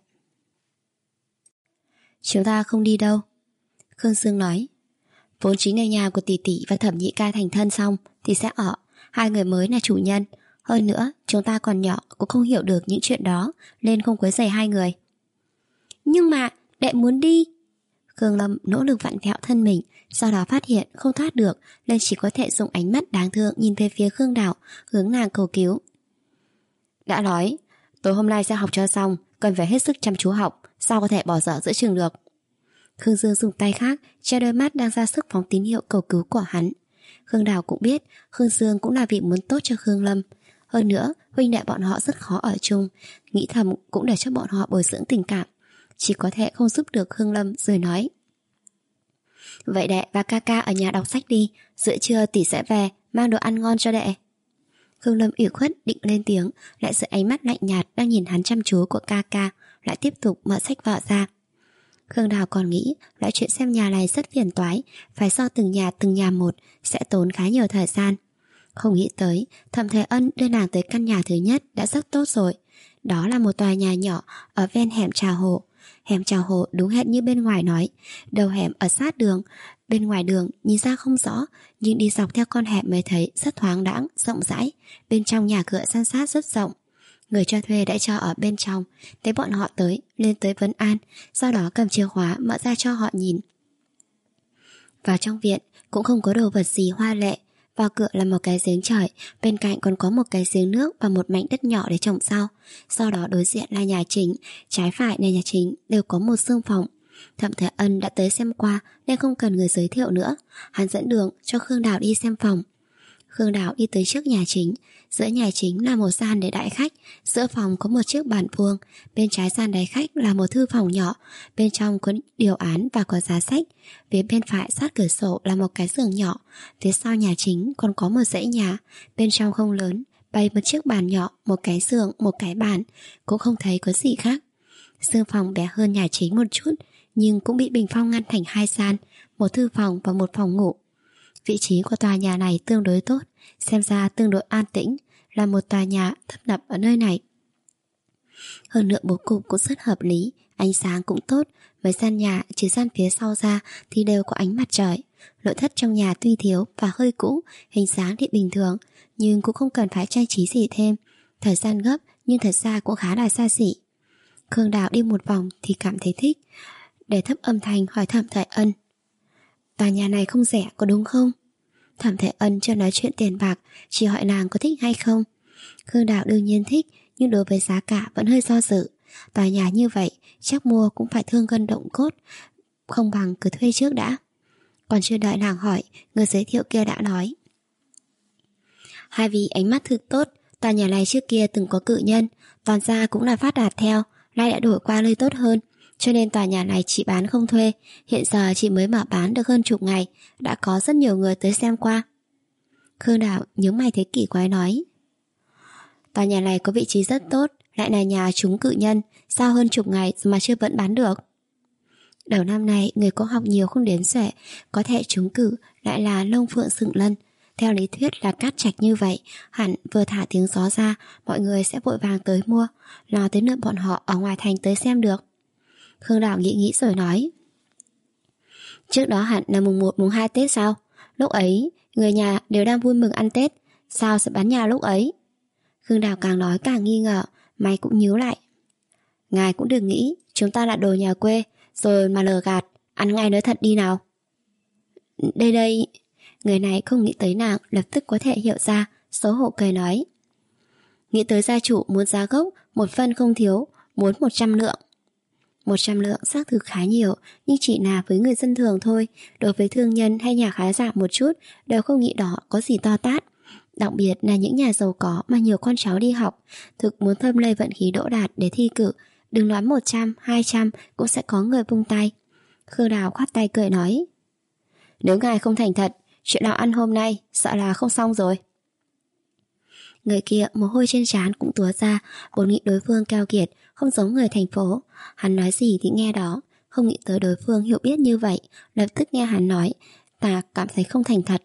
Speaker 1: Chúng ta không đi đâu, Khương Dương nói. Vốn chính là nhà của tỷ tỷ và Thẩm nhị ca thành thân xong thì sẽ ở, hai người mới là chủ nhân. Hơn nữa, chúng ta còn nhỏ cũng không hiểu được những chuyện đó, nên không quấy rầy hai người. Nhưng mà, đệ muốn đi. Khương Lâm nỗ lực vặn vẹo thân mình, sau đó phát hiện không thoát được, nên chỉ có thể dùng ánh mắt đáng thương nhìn về phía Khương Đào, hướng nàng cầu cứu. Đã nói, tối hôm nay sẽ học cho xong, cần phải hết sức chăm chú học, sao có thể bỏ dở giữa chừng được. Khương Dương dùng tay khác che đôi mắt đang ra sức phóng tín hiệu cầu cứu của hắn. Khương Đào cũng biết Khương Dương cũng là vì muốn tốt cho Khương Lâm. Hơn nữa, huynh đệ bọn họ rất khó ở chung, nghĩ thầm cũng để cho bọn họ bồi dưỡng tình cảm. Chỉ có thể không giúp được Khương Lâm rồi nói. Vậy đệ và ca ca ở nhà đọc sách đi, giữa trưa tỷ sẽ về, mang đồ ăn ngon cho đệ. Khương Lâm ủy khuất định lên tiếng, lại sự ánh mắt lạnh nhạt đang nhìn hắn chăm chú của ca ca, lại tiếp tục mở sách vở ra. Khương Đào còn nghĩ loại chuyện xem nhà này rất phiền toái, phải so từng nhà từng nhà một, sẽ tốn khá nhiều thời gian. Không nghĩ tới Thẩm Thời Ân đưa nàng tới căn nhà thứ nhất đã rất tốt rồi. Đó là một tòa nhà nhỏ ở ven hẻm Trà Hồ. Hẻm Trà Hồ đúng hệt như bên ngoài nói, đầu hẻm ở sát đường, bên ngoài đường nhìn ra không rõ, nhưng đi dọc theo con hẻm mới thấy rất thoáng đãng, rộng rãi. Bên trong nhà cửa san sát rất rộng. Người cho thuê đã cho ở bên trong, thấy bọn họ tới, lên tới vấn an, sau đó cầm chìa khóa mở ra cho họ nhìn. Vào trong viện cũng không có đồ vật gì hoa lệ. Vào cửa là một cái giếng trời, bên cạnh còn có một cái giếng nước và một mảnh đất nhỏ để trồng rau. Sau đó đối diện là nhà chính, trái phải là nhà chính đều có một xương phòng. Thẩm Thời Ân đã tới xem qua nên không cần người giới thiệu nữa. Hắn dẫn đường cho Khương Đào đi xem phòng. Khương Đào đi tới trước nhà chính. Giữa nhà chính là một gian để đại khách, giữa phòng có một chiếc bàn vuông, bên trái gian đại khách là một thư phòng nhỏ, bên trong có điều án và có giá sách. Phía bên phải sát cửa sổ là một cái giường nhỏ. Phía sau nhà chính còn có một dãy nhà, bên trong không lớn, bày một chiếc bàn nhỏ, một cái giường, một cái bàn, cũng không thấy có gì khác. Sương phòng bé hơn nhà chính một chút, nhưng cũng bị bình phong ngăn thành hai gian, một thư phòng và một phòng ngủ. Vị trí của tòa nhà này tương đối tốt, xem ra tương đối an tĩnh, là một tòa nhà thấp nập ở nơi này. Hơn nữa bố cục cũng rất hợp lý, ánh sáng cũng tốt, mấy gian nhà trừ gian phía sau ra thì đều có ánh mặt trời. Nội thất trong nhà tuy thiếu và hơi cũ, hình dáng thì bình thường, nhưng cũng không cần phải trang trí gì thêm. Thời gian gấp nhưng thật ra cũng khá là xa xỉ. Khương Đào đi một vòng thì cảm thấy thích, để thấp âm thanh hỏi Thẩm Thời Ân. Tòa nhà này không rẻ có đúng không? Thẩm Thời Ân chưa nói chuyện tiền bạc, chỉ hỏi nàng có thích hay không. Khương Đào đương nhiên thích, nhưng đối với giá cả vẫn hơi do dự. Tòa nhà như vậy chắc mua cũng phải thương gân động cốt, không bằng cứ thuê trước đã. Còn chưa đợi nàng hỏi, người giới thiệu kia đã nói. Hai vị ánh mắt thực tốt, tòa nhà này trước kia từng có cự nhân, toàn gia cũng là phát đạt theo, nay đã đổi qua nơi tốt hơn, cho nên tòa nhà này chỉ bán không thuê. Hiện giờ chỉ mới mở bán được hơn chục ngày, đã có rất nhiều người tới xem qua. Khương Đào nhướng mày thấy kỳ quái nói. Tòa nhà này có vị trí rất tốt, lại là nhà trúng cự nhân, sao hơn chục ngày mà chưa vẫn bán được? Đầu năm nay người có học nhiều không đếm xuể, có thể trúng cử lại là Long Phượng Sừng Lân. Theo lý thuyết là cát trạch như vậy, hẳn vừa thả tiếng gió ra, mọi người sẽ vội vàng tới mua, lo tới lượt bọn họ ở ngoài thành tới xem được. Khương Đào nghĩ nghĩ rồi nói: Trước đó hẳn là mùng một, mùng hai Tết sao? Lúc ấy người nhà đều đang vui mừng ăn Tết, sao sẽ bán nhà lúc ấy? Khương Đào càng nói càng nghi ngờ, mày cũng nhíu lại. Ngài cũng đừng nghĩ chúng ta là đồ nhà quê rồi mà lừa gạt, ăn ngay nói thật đi nào. Đây đây. Người này không nghĩ tới nàng lập tức có thể hiểu ra, xấu hổ cười nói: Nghĩ tới gia chủ muốn giá gốc, một phân không thiếu, muốn một trăm lượng. Một trăm lượng xác thực khá nhiều, nhưng chỉ là với người dân thường thôi. Đối với thương nhân hay nhà khá giả một chút đều không nghĩ đó có gì to tát. Đặc biệt là những nhà giàu có mà nhiều con cháu đi học, thực muốn thâm lây vận khí đỗ đạt để thi cử, đừng nói một trăm, hai trăm cũng sẽ có người vung tay. Khương Đào khoát tay cười nói: Nếu ngài không thành thật, chuyện nào ăn hôm nay sợ là không xong rồi. Người kia mồ hôi trên trán cũng túa ra, vốn nghĩ đối phương keo kiệt, không giống người thành phố. Hắn nói gì thì nghe đó, không nghĩ tới đối phương hiểu biết như vậy. Lập tức nghe hắn nói, ta cảm thấy không thành thật.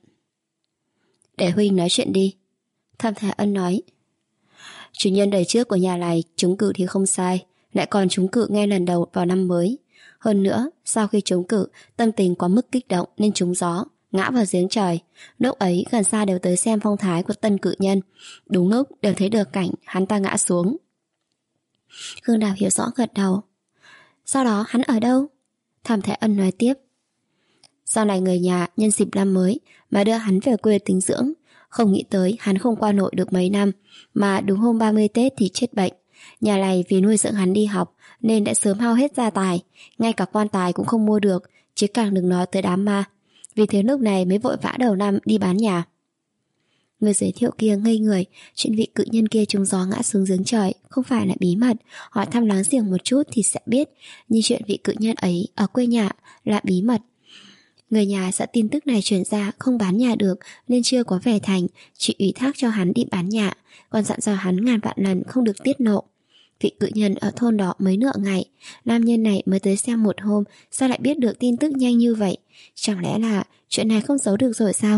Speaker 1: Để huynh nói chuyện đi. Thẩm Thái Ân nói: Chủ nhân đời trước của nhà này trúng cử thì không sai, lại còn trúng cử ngay lần đầu vào năm mới. Hơn nữa, sau khi trúng cử, tâm tình quá mức kích động nên trúng gió, ngã vào giếng trời. Lúc ấy gần xa đều tới xem phong thái của tân cử nhân. Đúng lúc đều thấy được cảnh hắn ta ngã xuống. Khương Đào hiểu rõ gật đầu. Sau đó hắn ở đâu? Thẩm Thái Ân nói tiếp: Sau này người nhà nhân dịp năm mới mà đưa hắn về quê tính dưỡng. Không nghĩ tới hắn không qua nội được mấy năm, mà đúng hôm ba mươi Tết thì chết bệnh. Nhà này vì nuôi dưỡng hắn đi học nên đã sớm hao hết gia tài, ngay cả quan tài cũng không mua được, chứ càng đừng nói tới đám ma. Vì thế lúc này mới vội vã đầu năm đi bán nhà. Người giới thiệu kia ngây người, chuyện vị cự nhân kia trúng gió ngã xuống giếng trời không phải là bí mật, hỏi thăm láng giềng một chút thì sẽ biết, nhưng chuyện vị cự nhân ấy ở quê nhà là bí mật. Người nhà sợ tin tức này truyền ra không bán nhà được nên chưa có về thành, chỉ ủy thác cho hắn đi bán nhà, còn dặn dò hắn ngàn vạn lần không được tiết lộ. Vị cự nhân ở thôn đó mới nửa ngày, nam nhân này mới tới xem một hôm, sao lại biết được tin tức nhanh như vậy? Chẳng lẽ là chuyện này không giấu được rồi sao?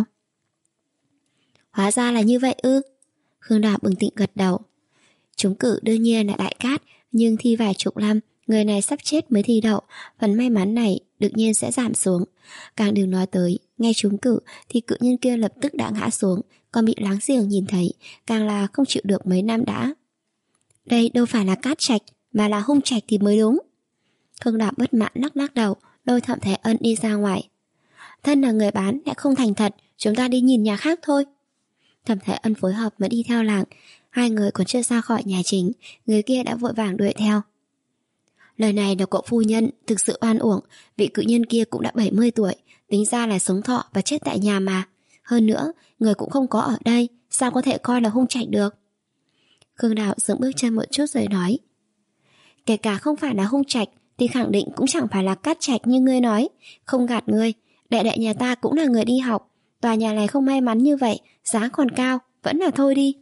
Speaker 1: Hóa ra là như vậy ư? Khương Đào bừng tỉnh gật đầu. Trúng cử đương nhiên là đại cát, nhưng thi vài chục năm, người này sắp chết mới thi đậu, phần may mắn này đương nhiên sẽ giảm xuống. Càng đừng nói tới, ngay trúng cử thì cự nhân kia lập tức đã ngã xuống, còn bị láng giềng nhìn thấy, càng là không chịu được mấy năm đã. Đây đâu phải là cát trạch, mà là hung trạch thì mới đúng. Khương Đào bất mãn lắc lắc đầu, lôi Thẩm Thái Ân đi ra ngoài. Thân là người bán lại không thành thật, chúng ta đi nhìn nhà khác thôi. Thẩm Thái Ân phối hợp mới đi theo làng. Hai người còn chưa ra khỏi nhà chính, người kia đã vội vàng đuổi theo. Lời này là cậu phu nhân thực sự oan uổng. Vị cự nhân kia cũng đã bảy mươi tuổi, tính ra là sống thọ và chết tại nhà mà. Hơn nữa, người cũng không có ở đây, sao có thể coi là hung trạch được? Khương Đào dừng bước chân một chút rồi nói: Kể cả không phải là hung trạch thì khẳng định cũng chẳng phải là cát trạch như ngươi nói. Không gạt ngươi, đệ đệ nhà ta cũng là người đi học. Tòa nhà này không may mắn như vậy, giá còn cao, vẫn là thôi đi.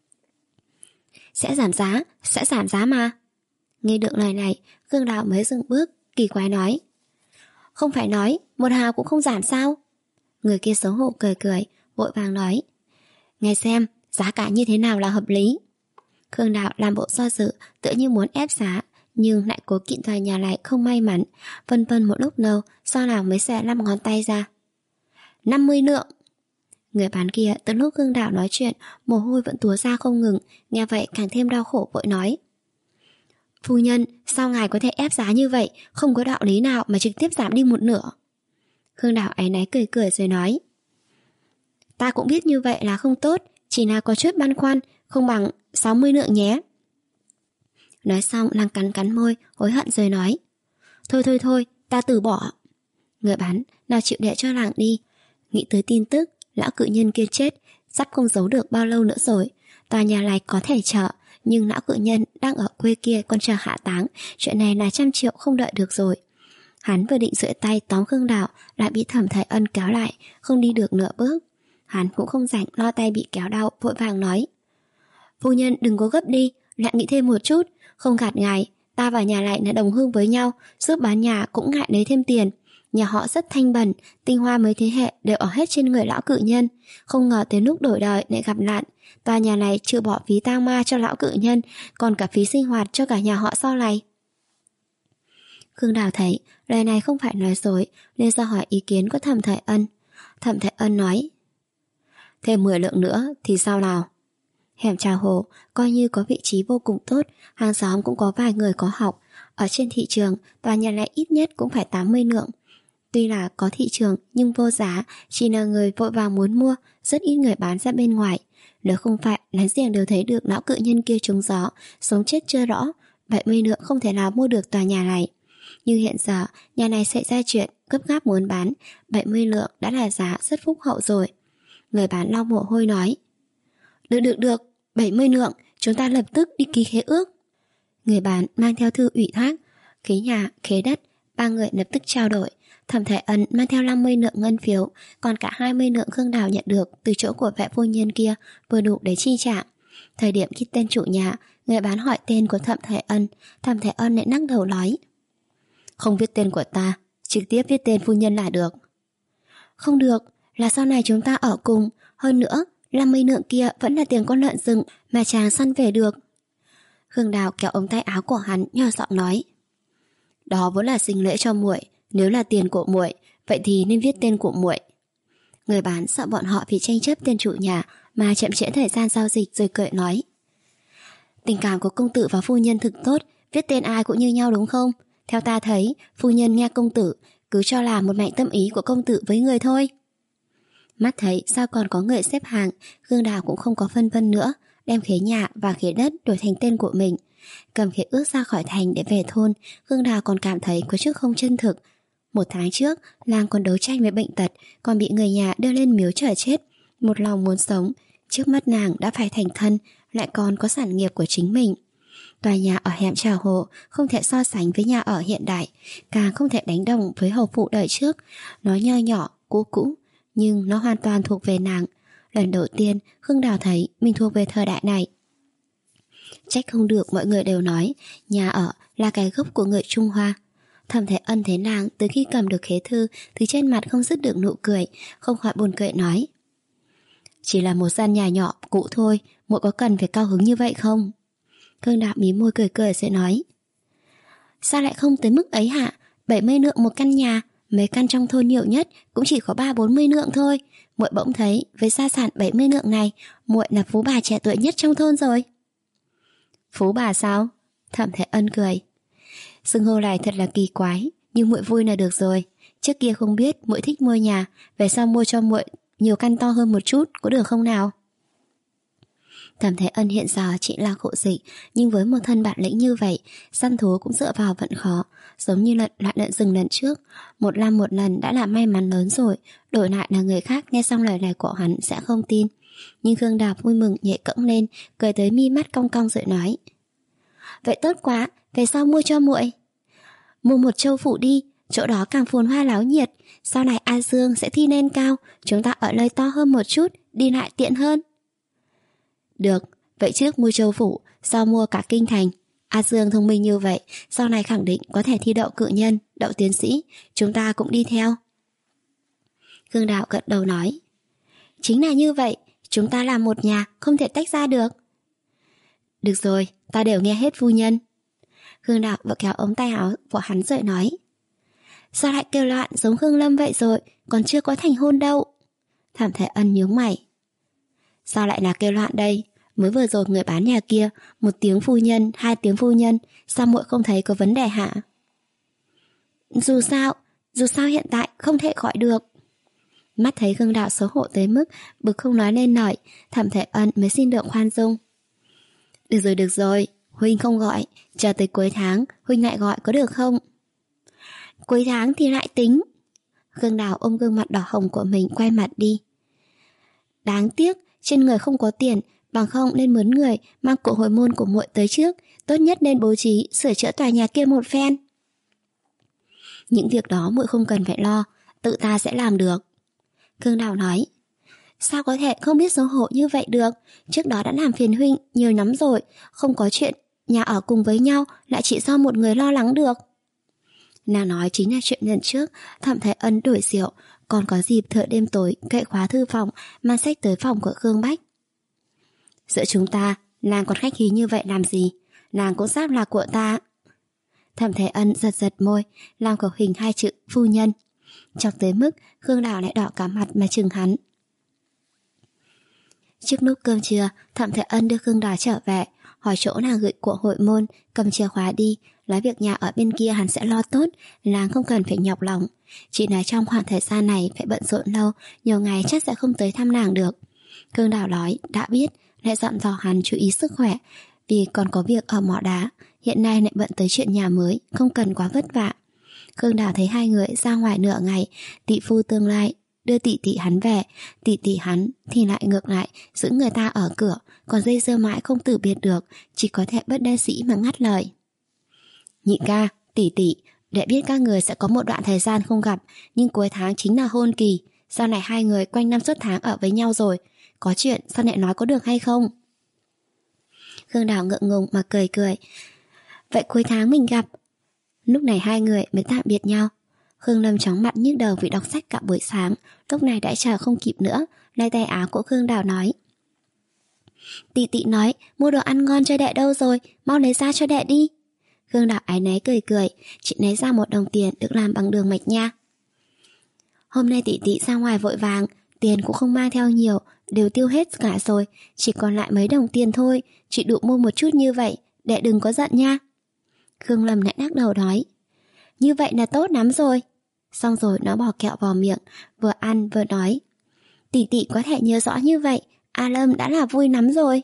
Speaker 1: Sẽ giảm giá, sẽ giảm giá mà. Nghe được lời này, Khương Đào mới dừng bước, kỳ quái nói: Không phải nói, một hào cũng không giảm sao? Người kia xấu hổ cười cười, vội vàng nói: Nghe xem, giá cả như thế nào là hợp lý. Khương Đào làm bộ do dự, tựa như muốn ép giá, nhưng lại cố kiện tòa nhà lại không may mắn. Vân vân một lúc lâu, sau nào mới xẻ năm ngón tay ra. năm mươi lượng. Người bán kia từ lúc Khương Đào nói chuyện, mồ hôi vẫn túa ra không ngừng, nghe vậy càng thêm đau khổ vội nói: Phu nhân, sao ngài có thể ép giá như vậy, không có đạo lý nào mà trực tiếp giảm đi một nửa. Khương Đào áy náy cười cười rồi nói: Ta cũng biết như vậy là không tốt, chỉ là có chút băn khoăn, không bằng sáu mươi lượng nhé. Nói xong nàng cắn cắn môi, hối hận rồi nói: Thôi thôi thôi, ta từ bỏ. Người bán nào chịu để cho làng đi. Nghĩ tới tin tức lão cự nhân kia chết, sắp không giấu được bao lâu nữa rồi. Tòa nhà này có thể chờ, nhưng lão cự nhân đang ở quê kia còn chờ hạ táng, chuyện này là trăm triệu không đợi được rồi. Hắn vừa định duỗi tay tóm Khương Đào, lại bị Thẩm Thái Ân kéo lại, không đi được nửa bước. Hắn cũng không rảnh lo tay bị kéo đau, vội vàng nói: Phu nhân đừng có gấp đi, lại nghĩ thêm một chút. Không gạt ngài, ta và nhà lại là đồng hương với nhau, giúp bán nhà cũng ngại lấy thêm tiền. Nhà họ rất thanh bần, tinh hoa mấy thế hệ đều ở hết trên người lão cự nhân. Không ngờ tới lúc đổi đời lại gặp nạn. Tòa nhà này chưa bỏ phí tang ma cho lão cự nhân, còn cả phí sinh hoạt cho cả nhà họ sau này. Khương Đào thấy lời này không phải nói dối, nên do hỏi ý kiến của Thẩm Thời Ân. Thẩm Thời Ân nói: thêm mười lượng nữa thì sao nào? Hẻm Trà Hồ coi như có vị trí vô cùng tốt, hàng xóm cũng có vài người có học. Ở trên thị trường, tòa nhà này ít nhất cũng phải tám mươi lượng. Tuy là có thị trường nhưng vô giá, chỉ là người vội vàng muốn mua, rất ít người bán ra bên ngoài. Nếu không phải láng giềng đều thấy được lão cự nhân kia trúng gió, sống chết chưa rõ, bảy mươi lượng không thể nào mua được tòa nhà này. Nhưng hiện giờ, nhà này xảy ra chuyện gấp gáp muốn bán, bảy mươi lượng đã là giá rất phúc hậu rồi. Người bán lau mồ hôi nói: Được được được, bảy mươi lượng, chúng ta lập tức đi ký khế ước. Người bán mang theo thư ủy thác, khế nhà, khế đất, ba người lập tức trao đổi. Thẩm Thời Ân mang theo năm mươi lượng ngân phiếu, còn cả hai mươi lượng Khương Đào nhận được từ chỗ của vệ phu nhân kia vừa đủ để chi trả. Thời điểm ghi tên chủ nhà, người bán hỏi tên của Thẩm Thời Ân. Thẩm Thời Ân lại lắc đầu nói: Không viết tên của ta, trực tiếp viết tên phu nhân là được. Không được, là sau này chúng ta ở cùng. Hơn nữa, năm mươi lượng kia vẫn là tiền con lợn rừng mà chàng săn về được. Khương Đào kéo ống tay áo của hắn, nhỏ giọng nói: Đó vốn là sinh lễ cho muội, nếu là tiền của muội, vậy thì nên viết tên của muội. Người bán sợ bọn họ vì tranh chấp tên chủ nhà mà chậm trễ thời gian giao dịch, rồi cười nói: Tình cảm của công tử và phu nhân thực tốt, viết tên ai cũng như nhau đúng không? Theo ta thấy, phu nhân nghe công tử cứ cho là một mảnh tâm ý của công tử với người thôi. Mắt thấy sao còn có người xếp hàng, Khương Đào cũng không có phân vân nữa, đem khế nhà và khế đất đổi thành tên của mình. Cầm khế ước ra khỏi thành để về thôn, Khương Đào còn cảm thấy có chút không chân thực. Một tháng trước, làng còn đấu tranh với bệnh tật, còn bị người nhà đưa lên miếu chờ chết. Một lòng muốn sống, trước mắt nàng đã phải thành thân, lại còn có sản nghiệp của chính mình. Tòa nhà ở hẻm Trà Hồ không thể so sánh với nhà ở hiện đại, càng không thể đánh đồng với hầu phủ đời trước. Nó nho nhỏ, cũ cũ, nhưng nó hoàn toàn thuộc về nàng. Lần đầu tiên Khương Đào thấy mình thuộc về thời đại này. Trách không được mọi người đều nói nhà ở là cái gốc của người Trung Hoa. Thẩm Thời Ân thấy nàng từ khi cầm được khế thư thì trên mặt không dứt được nụ cười, không khỏi buồn cười nói: Chỉ là một gian nhà nhỏ cũ thôi, muội có cần phải cao hứng như vậy không? Khương Đào mí môi cười cười sẽ nói: Sao lại không tới mức ấy hả? bảy mươi lượng một căn nhà, mấy căn trong thôn nhiều nhất cũng chỉ có ba bốn mươi lượng thôi. Muội bỗng thấy với gia sản bảy mươi lượng này, muội là phú bà trẻ tuổi nhất trong thôn rồi. Phú bà sao? Thẩm Thời Ân cười: Xưng hô này thật là kỳ quái, nhưng muội vui là được rồi. Trước kia không biết muội thích mua nhà, về sau mua cho muội nhiều căn to hơn một chút, có được không nào? Thẩm Thời Ân hiện giờ chỉ là khổ dịch, nhưng với một thân bản lĩnh như vậy, săn thú cũng dựa vào vận khó. Giống như lợn loại lợn rừng lần trước, một năm một lần đã là may mắn lớn rồi, đổi lại là người khác nghe xong lời này của hắn sẽ không tin. Nhưng Khương Đào vui mừng nhảy cẫng lên, cười tới mi mắt cong cong rồi nói: Vậy tốt quá, về sau mua cho muội. Mua một châu phủ đi, chỗ đó càng phồn hoa láo nhiệt. Sau này A Dương sẽ thi lên cao, chúng ta ở nơi to hơn một chút, đi lại tiện hơn. Được, vậy trước mua châu phủ, sau mua cả kinh thành. A Dương thông minh như vậy, sau này khẳng định có thể thi đậu cử nhân, đậu tiến sĩ, chúng ta cũng đi theo. Khương Đào gật đầu nói: Chính là như vậy, chúng ta là một nhà, không thể tách ra được. Được rồi, ta đều nghe hết phu nhân. Khương Đào vừa kéo ống tay áo của hắn rồi nói: Sao lại kêu loạn giống Khương Lâm vậy rồi, còn chưa có thành hôn đâu. Thẩm Thời Ân nhướng mày: Sao lại là kêu loạn đây? Mới vừa rồi người bán nhà kia, một tiếng phu nhân, hai tiếng phu nhân, sao muội không thấy có vấn đề hả? Dù sao, dù sao hiện tại không thể gọi được. Mắt thấy Khương Đào xấu hổ tới mức bực không nói lên lời, Thẩm Thời Ân mới xin được khoan dung. Được rồi được rồi, huynh không gọi, chờ tới cuối tháng huynh lại gọi có được không? Cuối tháng thì lại tính. Khương Đào ôm gương mặt đỏ hồng của mình quay mặt đi. Đáng tiếc trên người không có tiền, bằng không nên mướn người mang của hồi môn của muội tới trước, tốt nhất nên bố trí sửa chữa tòa nhà kia một phen. Những việc đó muội không cần phải lo, tự ta sẽ làm được. Khương Đào nói: Sao có thể không biết xấu hổ như vậy được? Trước đó đã làm phiền huynh nhiều lắm rồi, không có chuyện nhà ở cùng với nhau lại chỉ do một người lo lắng được. Nàng nói chính là chuyện lần trước Thẩm Thời Ân đổi rượu, còn có dịp thợ đêm tối cậy khóa thư phòng, mang sách tới phòng của Khương Bách. Giữa chúng ta, nàng còn khách khí như vậy làm gì? Nàng cũng sắp là của ta. Thẩm Thế Ân giật giật môi, làm khẩu hình hai chữ phu nhân. Chọc tới mức Khương Đào lại đỏ cả mặt mà chừng hắn. Trước lúc cơm trưa, Thẩm Thế Ân đưa Khương Đào trở về, hỏi chỗ nàng gửi của hội môn, cầm chìa khóa đi, nói việc nhà ở bên kia hắn sẽ lo tốt, nàng không cần phải nhọc lòng. Chỉ nói trong khoảng thời gian này phải bận rộn lâu, nhiều ngày chắc sẽ không tới thăm nàng được. Khương Đào nói đã biết, lại dặn dò hắn chú ý sức khỏe, vì còn có việc ở mỏ đá, hiện nay lại bận tới chuyện nhà mới, không cần quá vất vả. Khương Đào thấy hai người ra ngoài nửa ngày, tỷ phu tương lai đưa tỷ tỷ hắn về, tỷ tỷ hắn thì lại ngược lại giữ người ta ở cửa, còn dây dưa mãi không từ biệt được, chỉ có thể bất đắc dĩ mà ngắt lời. Nhị ca, tỷ tỷ, để biết các người sẽ có một đoạn thời gian không gặp, nhưng cuối tháng chính là hôn kỳ, sau này hai người quanh năm suốt tháng ở với nhau rồi, có chuyện sao lại nói có được hay không? Khương Đào ngượng ngùng mà cười cười. Vậy cuối tháng mình gặp. Lúc này hai người mới tạm biệt nhau. Khương Lâm chóng mặt nhức đầu vì đọc sách cả buổi sáng, lúc này đã chờ không kịp nữa, lấy tay áo của Khương Đào nói. Tỷ tỷ nói mua đồ ăn ngon cho đệ đâu rồi, mau lấy ra cho đệ đi. Khương Đào áy náy cười cười, chị lấy ra một đồng tiền được làm bằng đường mạch nha. Hôm nay tỷ tỷ ra ngoài vội vàng, tiền cũng không mang theo nhiều, đều tiêu hết cả rồi, chỉ còn lại mấy đồng tiền thôi, chị đủ mua một chút như vậy, đệ đừng có giận nha. Khương Lâm lại lắc đầu nói. Như vậy là tốt lắm rồi. Xong rồi nó bỏ kẹo vào miệng, vừa ăn vừa nói. Tỷ tỷ có thể nhớ rõ như vậy, A Lâm đã là vui lắm rồi.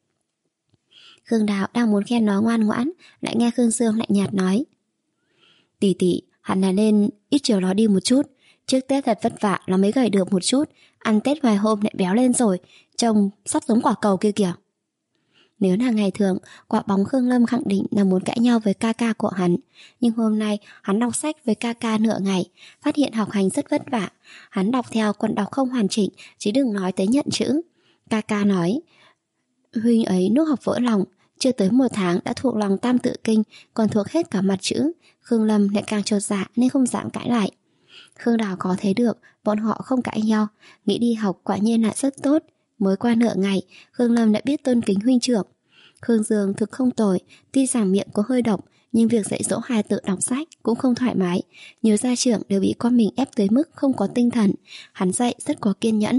Speaker 1: Khương Đào đang muốn khen nó ngoan ngoãn, lại nghe Khương Dương lạnh nhạt nói. Tỷ tỷ, hẳn là nên ít chiều nó đi một chút. Trước Tết thật vất vả nó mới gầy được một chút, ăn Tết vài hôm lại béo lên rồi, trông sắp giống quả cầu kia kìa. Nếu là ngày thường, quả bóng Khương Lâm khẳng định là muốn cãi nhau với ca ca của hắn. Nhưng hôm nay, hắn đọc sách với ca ca nửa ngày, phát hiện học hành rất vất vả. Hắn đọc theo còn đọc không hoàn chỉnh, chứ đừng nói tới nhận chữ. Ca ca nói, huynh ấy lúc học vỡ lòng, chưa tới một tháng đã thuộc lòng tam tự kinh, còn thuộc hết cả mặt chữ. Khương Lâm lại càng chột dạ nên không dám cãi lại. Khương Đào có thấy được, bọn họ không cãi nhau, nghĩ đi học quả nhiên là rất tốt. Mới qua nửa ngày, Khương Lâm đã biết tôn kính huynh trưởng. Khương Dương thực không tồi, tuy rằng miệng có hơi độc, nhưng việc dạy dỗ hài tử đọc sách cũng không thoải mái. Nhiều gia trưởng đều bị con mình ép tới mức không có tinh thần. Hắn dạy rất có kiên nhẫn.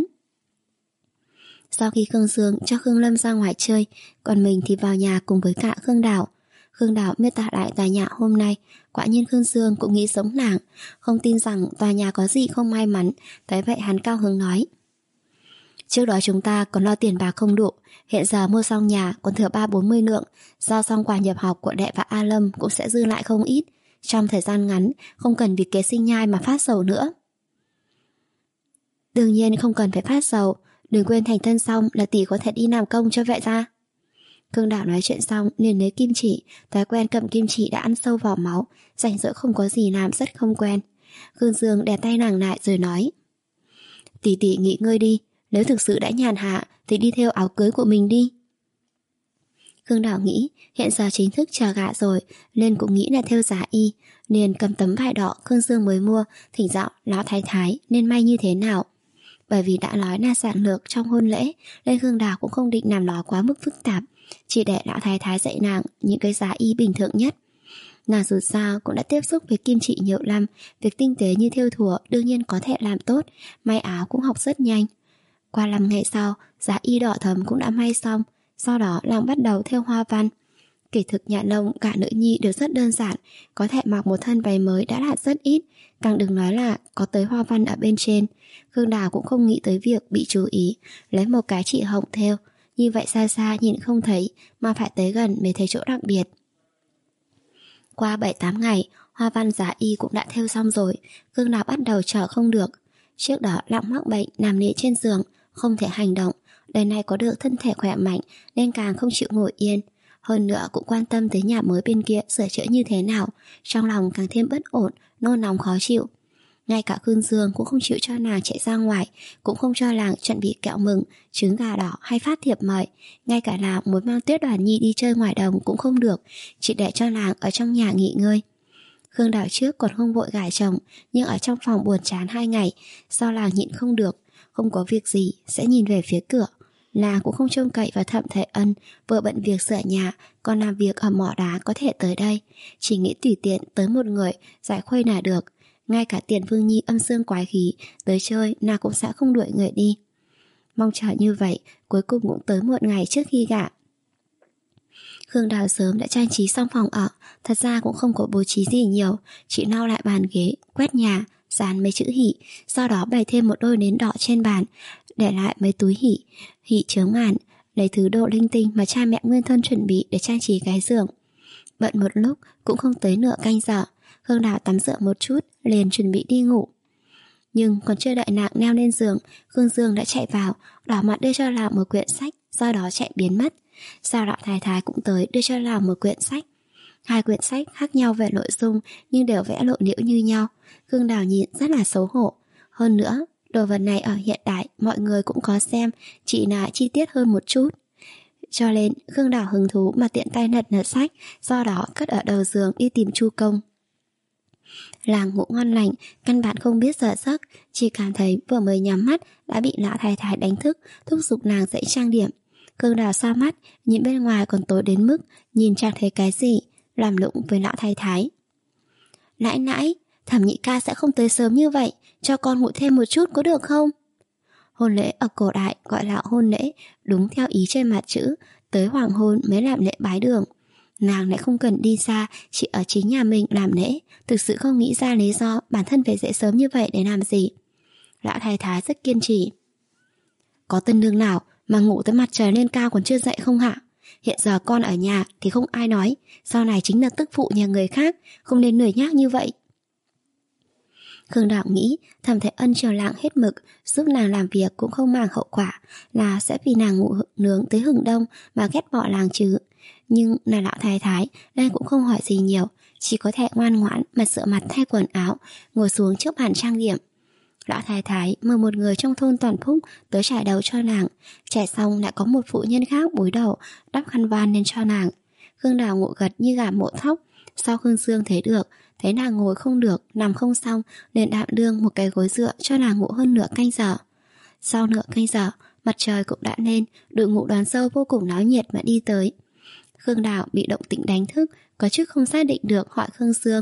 Speaker 1: Sau khi Khương Dương cho Khương Lâm ra ngoài chơi, còn mình thì vào nhà cùng với cả Khương Đào. Khương Đào miêu tả lại tòa nhà hôm nay, quả nhiên Khương Dương cũng nghĩ giống nàng, không tin rằng tòa nhà có gì không may mắn. Thấy vậy hắn cao hứng nói. Trước đó chúng ta còn lo tiền bạc không đủ, hiện giờ mua xong nhà còn thừa ba bốn mươi lượng, do xong quà nhập học của đệ và A Lâm cũng sẽ dư lại không ít. Trong thời gian ngắn, không cần vì kế sinh nhai mà phát sầu nữa. Đương nhiên không cần phải phát sầu, đừng quên thành thân xong là tỷ có thể đi làm công cho vậy ra. Khương Đào nói chuyện xong liền lấy kim chỉ, thói quen cầm kim chỉ đã ăn sâu vào máu, rảnh rỗi không có gì làm rất không quen. Khương Dương đè tay nàng lại rồi nói. Tỷ tỷ nghỉ ngơi đi, nếu thực sự đã nhàn hạ thì đi theo áo cưới của mình đi. Khương Đào nghĩ hiện giờ chính thức chờ gả rồi, nên cũng nghĩ là theo giá y, liền cầm tấm vải đỏ Khương Dương mới mua, thỉnh dạo lão thái thái nên may như thế nào. Bởi vì đã nói là giản lược trong hôn lễ, nên Khương Đào cũng không định làm nó quá mức phức tạp, chỉ để lão thái thái dạy nàng những cái giá y bình thường nhất. Nàng dù sao cũng đã tiếp xúc với kim chỉ nhiều năm, việc tinh tế như thêu thùa đương nhiên có thể làm tốt, may áo cũng học rất nhanh. Qua năm ngày sau, giá y đỏ thấm cũng đã may xong, sau đó nàng bắt đầu thêu hoa văn. Kể thực nhà nông cả nữ nhi đều rất đơn giản, có thể mặc một thân váy mới đã là rất ít, càng đừng nói là có tới hoa văn ở bên trên. Khương Đào cũng không nghĩ tới việc bị chú ý, lấy một cái chỉ hồng thêu, như vậy xa xa nhìn không thấy, mà phải tới gần mới thấy chỗ đặc biệt. Qua bảy tám ngày, hoa văn giá y cũng đã thêu xong rồi, Khương Đào bắt đầu chờ không được. Trước đó Lặng mắc bệnh nằm nệm trên giường, không thể hành động, lần này có được thân thể khỏe mạnh nên càng không chịu ngồi yên. Hơn nữa cũng quan tâm tới nhà mới bên kia sửa chữa như thế nào, trong lòng càng thêm bất ổn, nôn nóng khó chịu. Ngay cả Khương Dương cũng không chịu cho nàng chạy ra ngoài, cũng không cho nàng chuẩn bị kẹo mừng, trứng gà đỏ hay phát thiệp mời. Ngay cả nàng muốn mang Tuyết Đoàn Nhi đi chơi ngoài đồng cũng không được, chỉ để cho nàng ở trong nhà nghỉ ngơi. Khương Đào trước còn không vội gả chồng, nhưng ở trong phòng buồn chán hai ngày, do nàng nhịn không được, không có việc gì sẽ nhìn về phía cửa. Nàng cũng không trông cậy vào Thẩm Thể Ân vừa bận việc sửa nhà còn làm việc ở mỏ đá có thể tới đây. Chỉ nghĩ tùy tiện tới một người giải khuây là được. Ngay cả Tiền Vương Nhi âm dương quái khí tới chơi nàng cũng sẽ không đuổi người đi. Mong chờ như vậy cuối cùng cũng tới một ngày trước khi gả. Khương Đào sớm đã trang trí xong phòng ở. Thật ra cũng không có bố trí gì nhiều, chỉ lau lại bàn ghế, quét nhà, dán mấy chữ hỷ, sau đó bày thêm một đôi nến đỏ trên bàn, để lại mấy túi hỷ, hỷ chướng màn, lấy thứ đồ linh tinh mà cha mẹ nguyên thân chuẩn bị để trang trí cái giường. Bận một lúc cũng không tới nửa canh giờ. Khương Đào tắm rửa một chút liền chuẩn bị đi ngủ. Nhưng còn chưa đợi nàng leo lên giường, Khương Dương đã chạy vào, đỏ mặt đưa cho nàng một quyển sách, sau đó chạy biến mất. Sao Lão Thái Thái cũng tới đưa cho nàng một quyển sách. Hai quyển sách khác nhau về nội dung nhưng đều vẽ lộ liễu như nhau. Khương Đào nhìn rất là xấu hổ. Hơn nữa, đồ vật này ở hiện đại mọi người cũng có xem, chỉ là chi tiết hơn một chút. Cho nên Khương Đào hứng thú mà tiện tay lật lật sách, do đó cất ở đầu giường đi tìm Chu Công. Làng ngủ ngon lành, căn bản không biết giờ giấc, chỉ cảm thấy vừa mới nhắm mắt đã bị Lão Thái Thái đánh thức, thúc giục nàng dậy trang điểm. Khương Đào sao mắt, nhìn bên ngoài còn tối đến mức nhìn chẳng thấy cái gì, làm lụng với Lão Thái Thái. Nãy nãy, Thẩm nhị ca sẽ không tới sớm như vậy, cho con ngủ thêm một chút có được không? Hôn lễ ở cổ đại gọi là hôn lễ, đúng theo ý trên mặt chữ, tới hoàng hôn mới làm lễ bái đường. Nàng lại không cần đi xa, chỉ ở chính nhà mình làm lễ, thực sự không nghĩ ra lý do bản thân phải dậy sớm như vậy để làm gì. Lão Thái Thái rất kiên trì. Có tân nương nào mà ngủ tới mặt trời lên cao còn chưa dậy không hả? Hiện giờ con ở nhà thì không ai nói, sau này chính là tức phụ nhà người khác, không nên lười nhác như vậy. Khương Đạo nghĩ Thẩm Thể Ân chiều lạng hết mực, giúp nàng làm việc cũng không mang hậu quả, là sẽ vì nàng ngủ nướng tới hừng đông mà ghét bỏ làng chứ. Nhưng là Lão Thái Thái nên cũng không hỏi gì nhiều, chỉ có thể ngoan ngoãn mà sửa mặt thay quần áo, ngồi xuống trước bàn trang điểm. Lão Thái Thái mời một người trong thôn Toàn Phúc tới trải đầu cho nàng, trải xong lại có một phụ nhân khác búi đầu đắp khăn van lên cho nàng. Khương Đào ngủ gật như gà mổ thóc. Sau Khương Dương thấy được, thấy nàng ngồi không được, nằm không xong, nên đạm đương một cái gối dựa cho nàng ngủ hơn nửa canh giờ. Sau nửa canh giờ, mặt trời cũng đã lên, đội ngũ đón dâu vô cùng náo nhiệt mà đi tới. Khương Đào bị động tĩnh đánh thức, có chút không xác định được hỏi Khương Dương.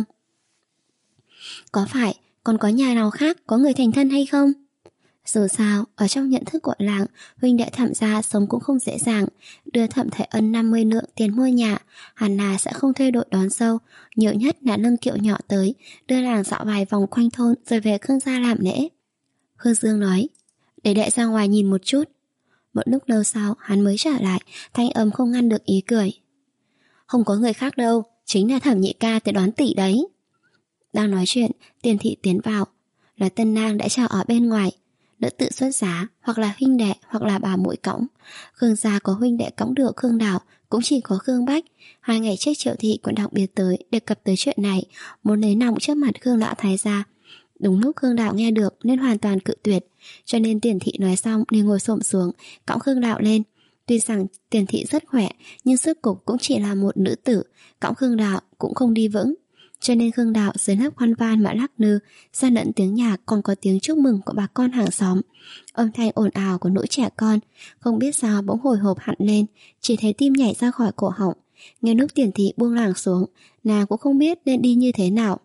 Speaker 1: Có phải còn có nhà nào khác có người thành thân hay không? Dù sao, ở trong nhận thức của làng, huynh đệ Thẩm gia sống cũng không dễ dàng. Đưa Thẩm Thể Ân năm mươi lượng tiền mua nhà, hẳn là sẽ không thuê đội đón dâu, nhiều nhất là nâng kiệu nhỏ tới, đưa làng dạo vài vòng quanh thôn rồi về Khương gia làm lễ. Khương Dương nói, để đệ ra ngoài nhìn một chút. Một lúc lâu sau, hắn mới trở lại, thanh âm không ngăn được ý cười. Không có người khác đâu, chính là Thẩm nhị ca tới đón tỷ đấy. Đang nói chuyện, Tiền thị tiến vào, là tân nang đã chờ ở bên ngoài. Nữ tự xuất giá, hoặc là huynh đệ, hoặc là bà muội cõng. Khương gia có huynh đệ cõng được Khương Đào, cũng chỉ có Khương Bách. Hai ngày trước Triệu thị cũng đặc biệt tới đề cập tới chuyện này, muốn lấy nòng trước mặt Khương Lão Thái gia. Đúng lúc Khương Đào nghe được nên hoàn toàn cự tuyệt, cho nên Tiền thị nói xong liền ngồi xổm xuống cõng Khương Đào lên. Tuy rằng Tiền thị rất khỏe, nhưng sức cục cũng chỉ là một nữ tử, cõng Khương Đào cũng không đi vững. Cho nên Khương Đạo dưới lớp khoan van mà lắc lư, xen lẫn tiếng nhạc còn có tiếng chúc mừng của bà con hàng xóm. Âm thanh ồn ào của nỗi trẻ con, không biết sao bỗng hồi hộp hẳn lên, chỉ thấy tim nhảy ra khỏi cổ họng. Nghe lúc Tiền thị buông làng xuống, nàng cũng không biết nên đi như thế nào.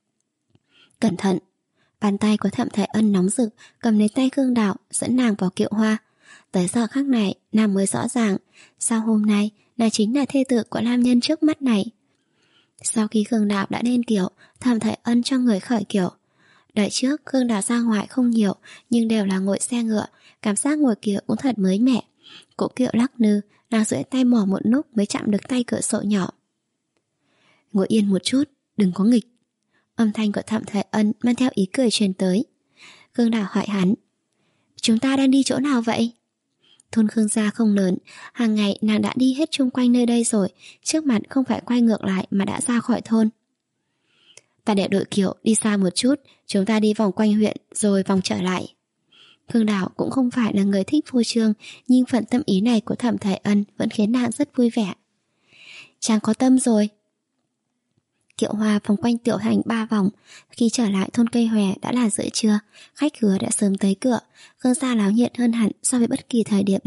Speaker 1: Cẩn thận! Bàn tay của Thẩm Thể Ân nóng rực, cầm lấy tay Khương Đạo, dẫn nàng vào kiệu hoa. Tới giờ khắc này, nàng mới rõ ràng, sao hôm nay nàng chính là thê tử của nam nhân trước mắt này. Sau khi Khương Đạo đã lên kiệu, Thẩm Thể Ân cho người khởi kiệu. Đợi trước Khương Đạo ra ngoài không nhiều, nhưng đều là ngồi xe ngựa, cảm giác ngồi kiệu cũng thật mới mẻ. Cỗ kiệu lắc lư, nàng duỗi tay mò một lúc mới chạm được tay cửa sổ nhỏ. Ngồi yên một chút, đừng có nghịch. Âm thanh của Thẩm Thể Ân mang theo ý cười truyền tới. Khương Đạo hỏi hắn, chúng ta đang đi chỗ nào vậy? Thôn Khương gia không lớn, hàng ngày nàng đã đi hết chung quanh nơi đây rồi, trước mặt không phải quay ngược lại mà đã ra khỏi thôn. Ta để đội kiệu đi xa một chút, chúng ta đi vòng quanh huyện rồi vòng trở lại. Khương Đào cũng không phải là người thích phô trương, nhưng phần tâm ý này của Thẩm Thể Ân vẫn khiến nàng rất vui vẻ. Chàng có tâm rồi. Kiệu hoa vòng quanh tiểu thành ba vòng. Khi trở lại thôn Cây Hòe đã là giữa trưa, khách khứa đã sớm tới cửa. Khương gia náo nhiệt hơn hẳn so với bất kỳ thời điểm nào.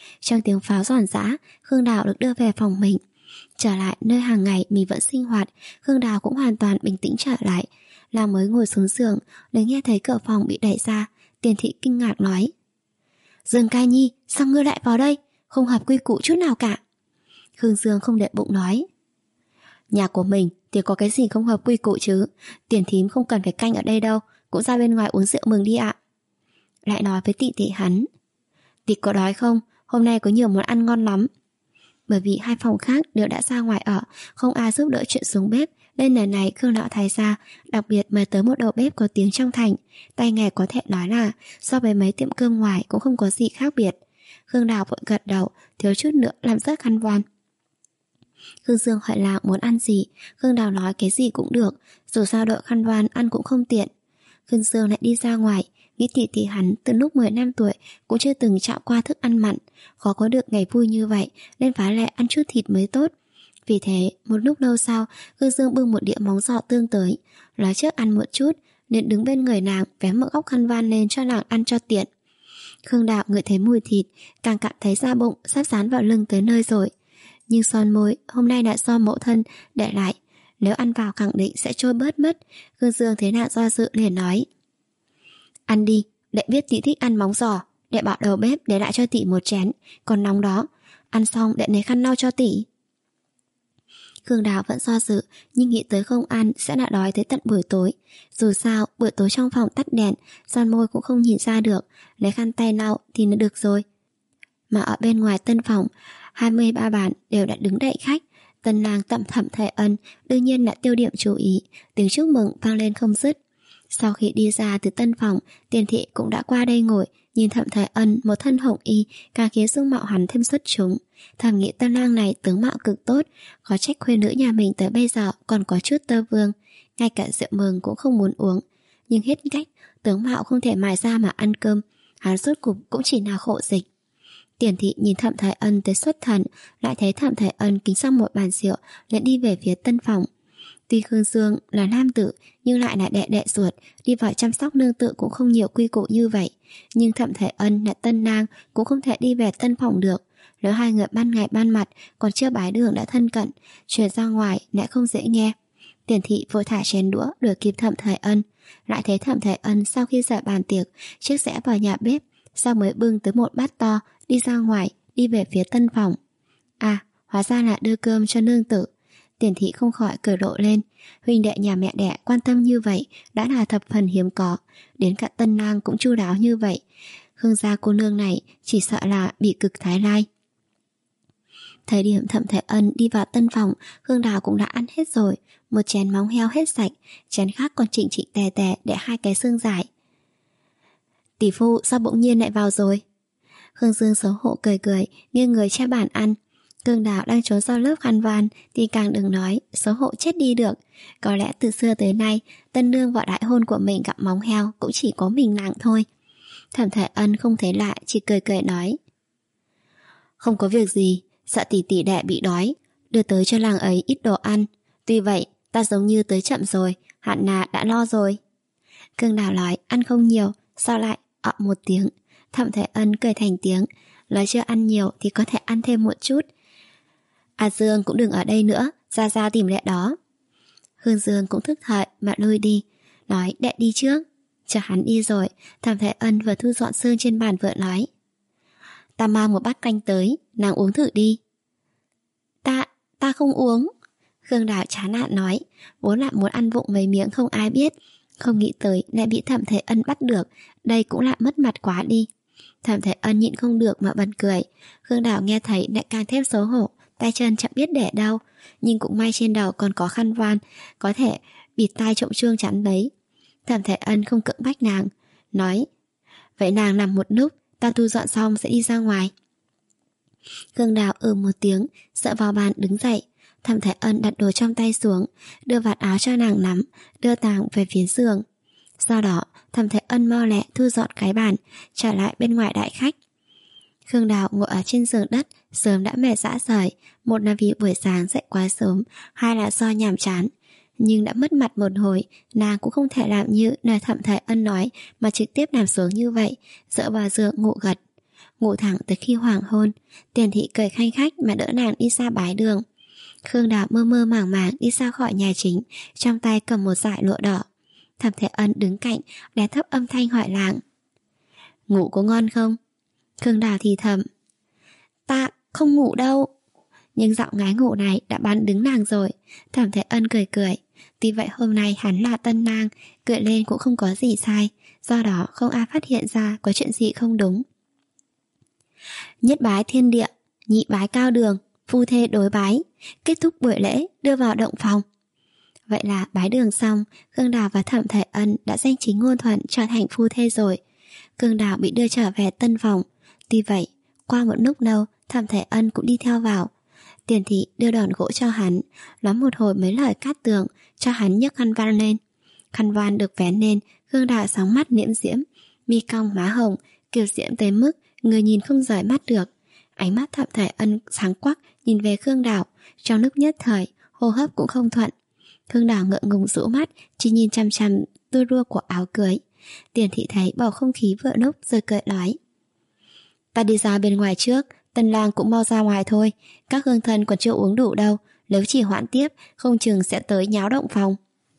Speaker 1: Trong tiếng pháo giòn giã, Khương Đào được đưa về phòng mình. Trở lại nơi hàng ngày mình vẫn sinh hoạt, Khương Đào cũng hoàn toàn bình tĩnh trở lại. Là mới ngồi xuống giường, để nghe thấy cửa phòng bị đẩy ra, Tiền Thị kinh ngạc nói: Dương Ca Nhi, sao ngươi lại vào đây? Không hợp quy củ chút nào cả. Khương Dương không để bụng nói: Nhà của mình thì có cái gì không hợp quy củ chứ. Tiền thím không cần phải canh ở đây đâu, cũng ra bên ngoài uống rượu mừng đi ạ. Lại nói với Tị Tị hắn: Tị có đói không? Hôm nay có nhiều món ăn ngon lắm. Bởi vì hai phòng khác đều đã ra ngoài ở, không ai giúp đỡ chuyện xuống bếp, nên lần này Khương Lão Thái gia đặc biệt mời tới một đầu bếp có tiếng trong thành. Tay nghề có thể nói là so với mấy tiệm cơm ngoài cũng không có gì khác biệt. Khương Đào vội gật đầu, thiếu chút nữa làm rất khăn voan. Khương Dương hỏi là muốn ăn gì, Khương Đào nói cái gì cũng được, dù sao đợi khăn voan ăn cũng không tiện. Khương Dương lại đi ra ngoài, nghĩ Tị Tị hắn từ lúc mười năm tuổi cũng chưa từng chạm qua thức ăn mặn, khó có được ngày vui như vậy nên phải lại ăn chút thịt mới tốt. Vì thế một lúc lâu sau, Khương Dương bưng một đĩa móng giò tương tới, nói trước ăn một chút nên đứng bên người nàng vén một góc khăn van lên cho nàng ăn cho tiện. Khương Đào ngửi thấy mùi thịt, càng cảm thấy da bụng sắp dán vào lưng tới nơi rồi. Nhưng son môi hôm nay đã do mẫu thân để lại, nếu ăn vào khẳng định sẽ trôi bớt mất. Khương Dương thấy nàng do dự liền nói: Ăn đi, đệ biết Tị thích ăn móng giò, đệ bảo đầu bếp để lại cho Tị một chén, còn nóng đó. Ăn xong đệ lấy khăn lau cho Tị. Khương Đào vẫn do dự, nhưng nghĩ tới không ăn sẽ đã đói tới tận buổi tối. Dù sao buổi tối trong phòng tắt đèn, son môi cũng không nhìn ra được, lấy khăn tay lau thì nó được rồi. Mà ở bên ngoài tân phòng, hai mươi ba bàn đều đã đứng đợi khách. Tân lang Tẩm Thẩm Thầy Ân đương nhiên là tiêu điểm chú ý, tiếng chúc mừng vang lên không dứt. Sau khi đi ra từ tân phòng, Tiền Thị cũng đã qua đây ngồi, nhìn Thẩm Thầy Ân một thân hồng y, càng khiến dung mạo hắn thêm xuất chúng. Thầm nghĩ tân lang này tướng mạo cực tốt, có trách khuê nữ nhà mình tới bây giờ còn có chút tơ vương, ngay cả rượu mừng cũng không muốn uống. Nhưng hết cách, tướng mạo không thể mài ra mà ăn cơm, hắn rốt cục cũng chỉ là khổ dịch. Tiền Thị nhìn Thẩm Thái Ân tới xuất thần, lại thấy Thẩm Thái Ân kính xong một bàn rượu, liền đi về phía tân phòng. Tuy Khương Dương là nam tử, nhưng lại là đệ đệ ruột, đi vào chăm sóc nương tự cũng không nhiều quy củ như vậy. Nhưng Thẩm Thái Ân là tân nang, cũng không thể đi về tân phòng được. Nếu hai người ban ngày ban mặt còn chưa bái đường đã thân cận, truyền ra ngoài lại không dễ nghe. Tiền Thị vội thả chén đũa đuổi kịp Thẩm Thái Ân, lại thấy Thẩm Thái Ân sau khi rời bàn tiệc, chiếc rẽ vào nhà bếp, sau mới bưng tới một bát to, đi ra ngoài, đi về phía tân phòng. À, hóa ra là đưa cơm cho nương tử. Tiền Thị không khỏi cười rộ lên, huynh đệ nhà mẹ đẻ quan tâm như vậy đã là thập phần hiếm có, đến cả tân nang cũng chu đáo như vậy. Khương gia cô nương này chỉ sợ là bị cực thái lai. Thời điểm Thẩm Thái Ân đi vào tân phòng, Khương Đào cũng đã ăn hết rồi, một chén móng heo hết sạch, chén khác còn chỉnh chỉnh tè tè để hai cái xương dài. Tỷ phu sao bỗng nhiên lại vào rồi? Khương Dương xấu hổ cười cười, nghiêng người che bàn ăn. Khương Đào đang trốn sau lớp khăn van thì càng đừng nói, xấu hổ chết đi được. Có lẽ từ xưa tới nay, tân nương vào đại hôn của mình gặp móng heo cũng chỉ có mình nàng thôi. Thẩm Thái Ân không thấy lạ, chỉ cười cười nói: Không có việc gì, sợ tỷ tỷ đệ bị đói, đưa tới cho làng ấy ít đồ ăn. Tuy vậy, ta giống như tới chậm rồi, hạn là đã lo rồi. Khương Đào nói ăn không nhiều, sao lại ọ một tiếng. Thẩm Thái Ân cười thành tiếng, nói chưa ăn nhiều thì có thể ăn thêm một chút. A Dương cũng đừng ở đây nữa, ra ra tìm đệ đó. Khương Dương cũng thức thời mà lui đi, nói đệ đi trước. Chờ hắn đi rồi, Thẩm Thái Ân vừa thu dọn xương trên bàn vừa nói: Ta mang một bát canh tới, nàng uống thử đi. Ta, ta không uống. Khương Đào chán nản nói, vốn là muốn ăn vụng mấy miếng không ai biết, không nghĩ tới lại bị Thẩm Thái Ân bắt được, đây cũng lại mất mặt quá đi. Thẩm Thái Ân nhịn không được mà bật cười. Khương Đào nghe thấy lại càng thêm xấu hổ, tay chân chẳng biết để đâu, nhưng cũng may trên đầu còn có khăn voan, có thể bịt tai trộm chuông chắn lấy. Thẩm Thái Ân không cưỡng bách nàng, nói: Vậy nàng nằm một lúc, ta thu dọn xong sẽ đi ra ngoài. Khương Đào ừ một tiếng, sợ vào bàn đứng dậy. Thẩm Thái Ân đặt đồ trong tay xuống, đưa vạt áo cho nàng nắm, đưa nàng về phía giường. Sau đó Thẩm Thái Ân mau lẹ thu dọn cái bàn, trở lại bên ngoài đại khách. Khương Đào ngồi ở trên giường đất, sớm đã mệt rã rời. Một là vì buổi sáng dậy quá sớm, hai là do nhàm chán. Nhưng đã mất mặt một hồi, nàng cũng không thể làm như lời Thẩm Thái Ân nói mà trực tiếp nằm xuống như vậy, dựa vào giường ngủ gật. ngủ thẳng tới khi hoàng hôn. Tiền thị cười khanh khách mà đỡ nàng đi ra bái đường. Khương Đào mơ mơ màng màng đi ra khỏi nhà chính, trong tay cầm một dải lụa đỏ. Thẩm Thế Ân đứng cạnh, đè thấp âm thanh hỏi nàng: ngủ có ngon không? Khương Đào thì thầm: ta không ngủ đâu. Nhưng giọng ngái ngủ này đã bắn đứng nàng rồi. Thẩm Thế Ân cười cười. Tuy vậy hôm nay hắn là tân nang, cười lên cũng không có gì sai, do đó không ai phát hiện ra có chuyện gì không đúng. Nhất bái thiên địa, nhị bái cao đường, phu thê đối bái. Kết thúc buổi lễ, đưa vào động phòng. Vậy là bái đường xong, Khương Đào và Thẩm Thế Ân đã danh chính ngôn thuận trở thành phu thê rồi. Khương Đào bị đưa trở về tân phòng. Tuy vậy, qua một lúc lâu, Thẩm Thế Ân cũng đi theo vào. Tiền thị đưa đòn gỗ cho hắn, nói một hồi mấy lời cát tường, cho hắn nhấc khăn van lên. Khăn van được vén lên, Khương Đào sóng mắt liễm diễm, mi cong má hồng, kiều diễm tới mức người nhìn không rời mắt được. Ánh mắt Thẩm Thế Ân sáng quắc nhìn về Khương Đào, trong lúc nhất thời hô hấp cũng không thuận. Khương Đào ngượng ngùng rũ mắt, chỉ nhìn chăm chăm tua rua của áo cưới. Tiền thị thấy bầu không khí vợ núc rồi cười nói: ta đi ra bên ngoài trước, tân lang cũng mau ra ngoài thôi. Các hương thân còn chưa uống đủ đâu, nếu chỉ hoãn tiếp không chừng sẽ tới nháo động phòng.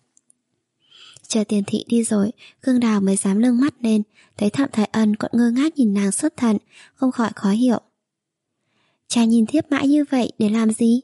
Speaker 1: Chờ Tiền thị đi rồi, Khương Đào mới dám lưng mắt lên, thấy Thẩm Thế Ân còn ngơ ngác nhìn nàng xuất thần, không khỏi khó hiểu. Cha nhìn thiếp mãi như vậy để làm gì?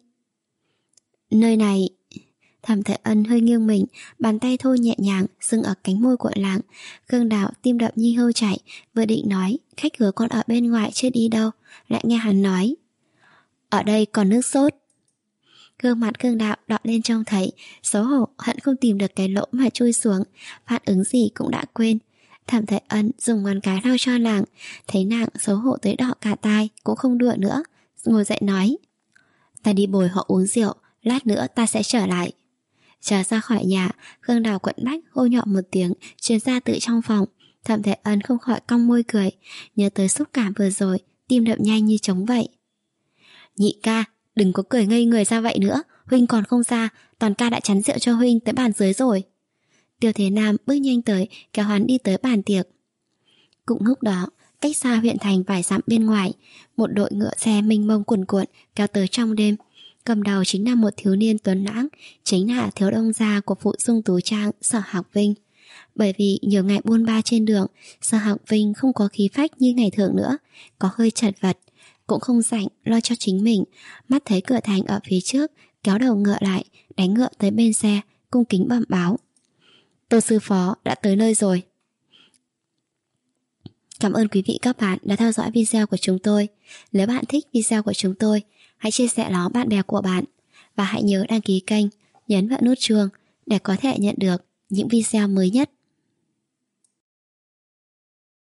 Speaker 1: Nơi này... Thẩm Thế Ân hơi nghiêng mình, bàn tay thô nhẹ nhàng dừng ở cánh môi của nàng. Khương Đào tim đập như hươu chạy, vừa định nói khách hứa còn ở bên ngoài chưa đi đâu, lại nghe hắn nói: ở đây còn nước sốt. Gương mặt Khương Đào đỏ lên trông thấy, xấu hổ hận không tìm được cái lỗ mà chui xuống, phản ứng gì cũng đã quên. Thẩm Thế Ân dùng ngón cái lau cho nàng, thấy nàng xấu hổ tới đỏ cả tai, cũng không đùa nữa, ngồi dậy nói: ta đi bồi họ uống rượu, lát nữa ta sẽ trở lại. Trở ra khỏi nhà, Khương Đào quận bách hô nhỏ một tiếng truyền ra từ trong phòng. Thẩm Thế Ân không khỏi cong môi cười, nhớ tới xúc cảm vừa rồi, tim đập nhanh như trống vậy. Nhị ca, đừng có cười ngây người ra vậy nữa, huynh còn không ra, toàn ca đã chắn rượu cho huynh tới bàn dưới rồi. Tiêu Thế Nam bước nhanh tới, kéo hắn đi tới bàn tiệc. Cũng lúc đó, cách xa huyện thành vài dặm bên ngoài, một đội ngựa xe mênh mông cuồn cuộn kéo tới trong đêm. Cầm đầu chính là một thiếu niên tuấn lãng, chính là thiếu đông gia của phụ dung tú trang Sở Học Vinh. Bởi vì nhiều ngày buôn ba trên đường, Sở Học Vinh không có khí phách như ngày thường nữa, có hơi chật vật, cũng không rảnh lo cho chính mình. Mắt thấy cửa thành ở phía trước, kéo đầu ngựa lại, đánh ngựa tới bên xe, cung kính bẩm báo: Tô sư phó đã tới nơi rồi. Cảm ơn quý vị các bạn đã theo dõi video của chúng tôi. Nếu bạn thích video của chúng tôi, hãy chia sẻ nó bạn bè của bạn và hãy nhớ đăng ký kênh, nhấn vào nút chuông để có thể nhận được những video mới nhất.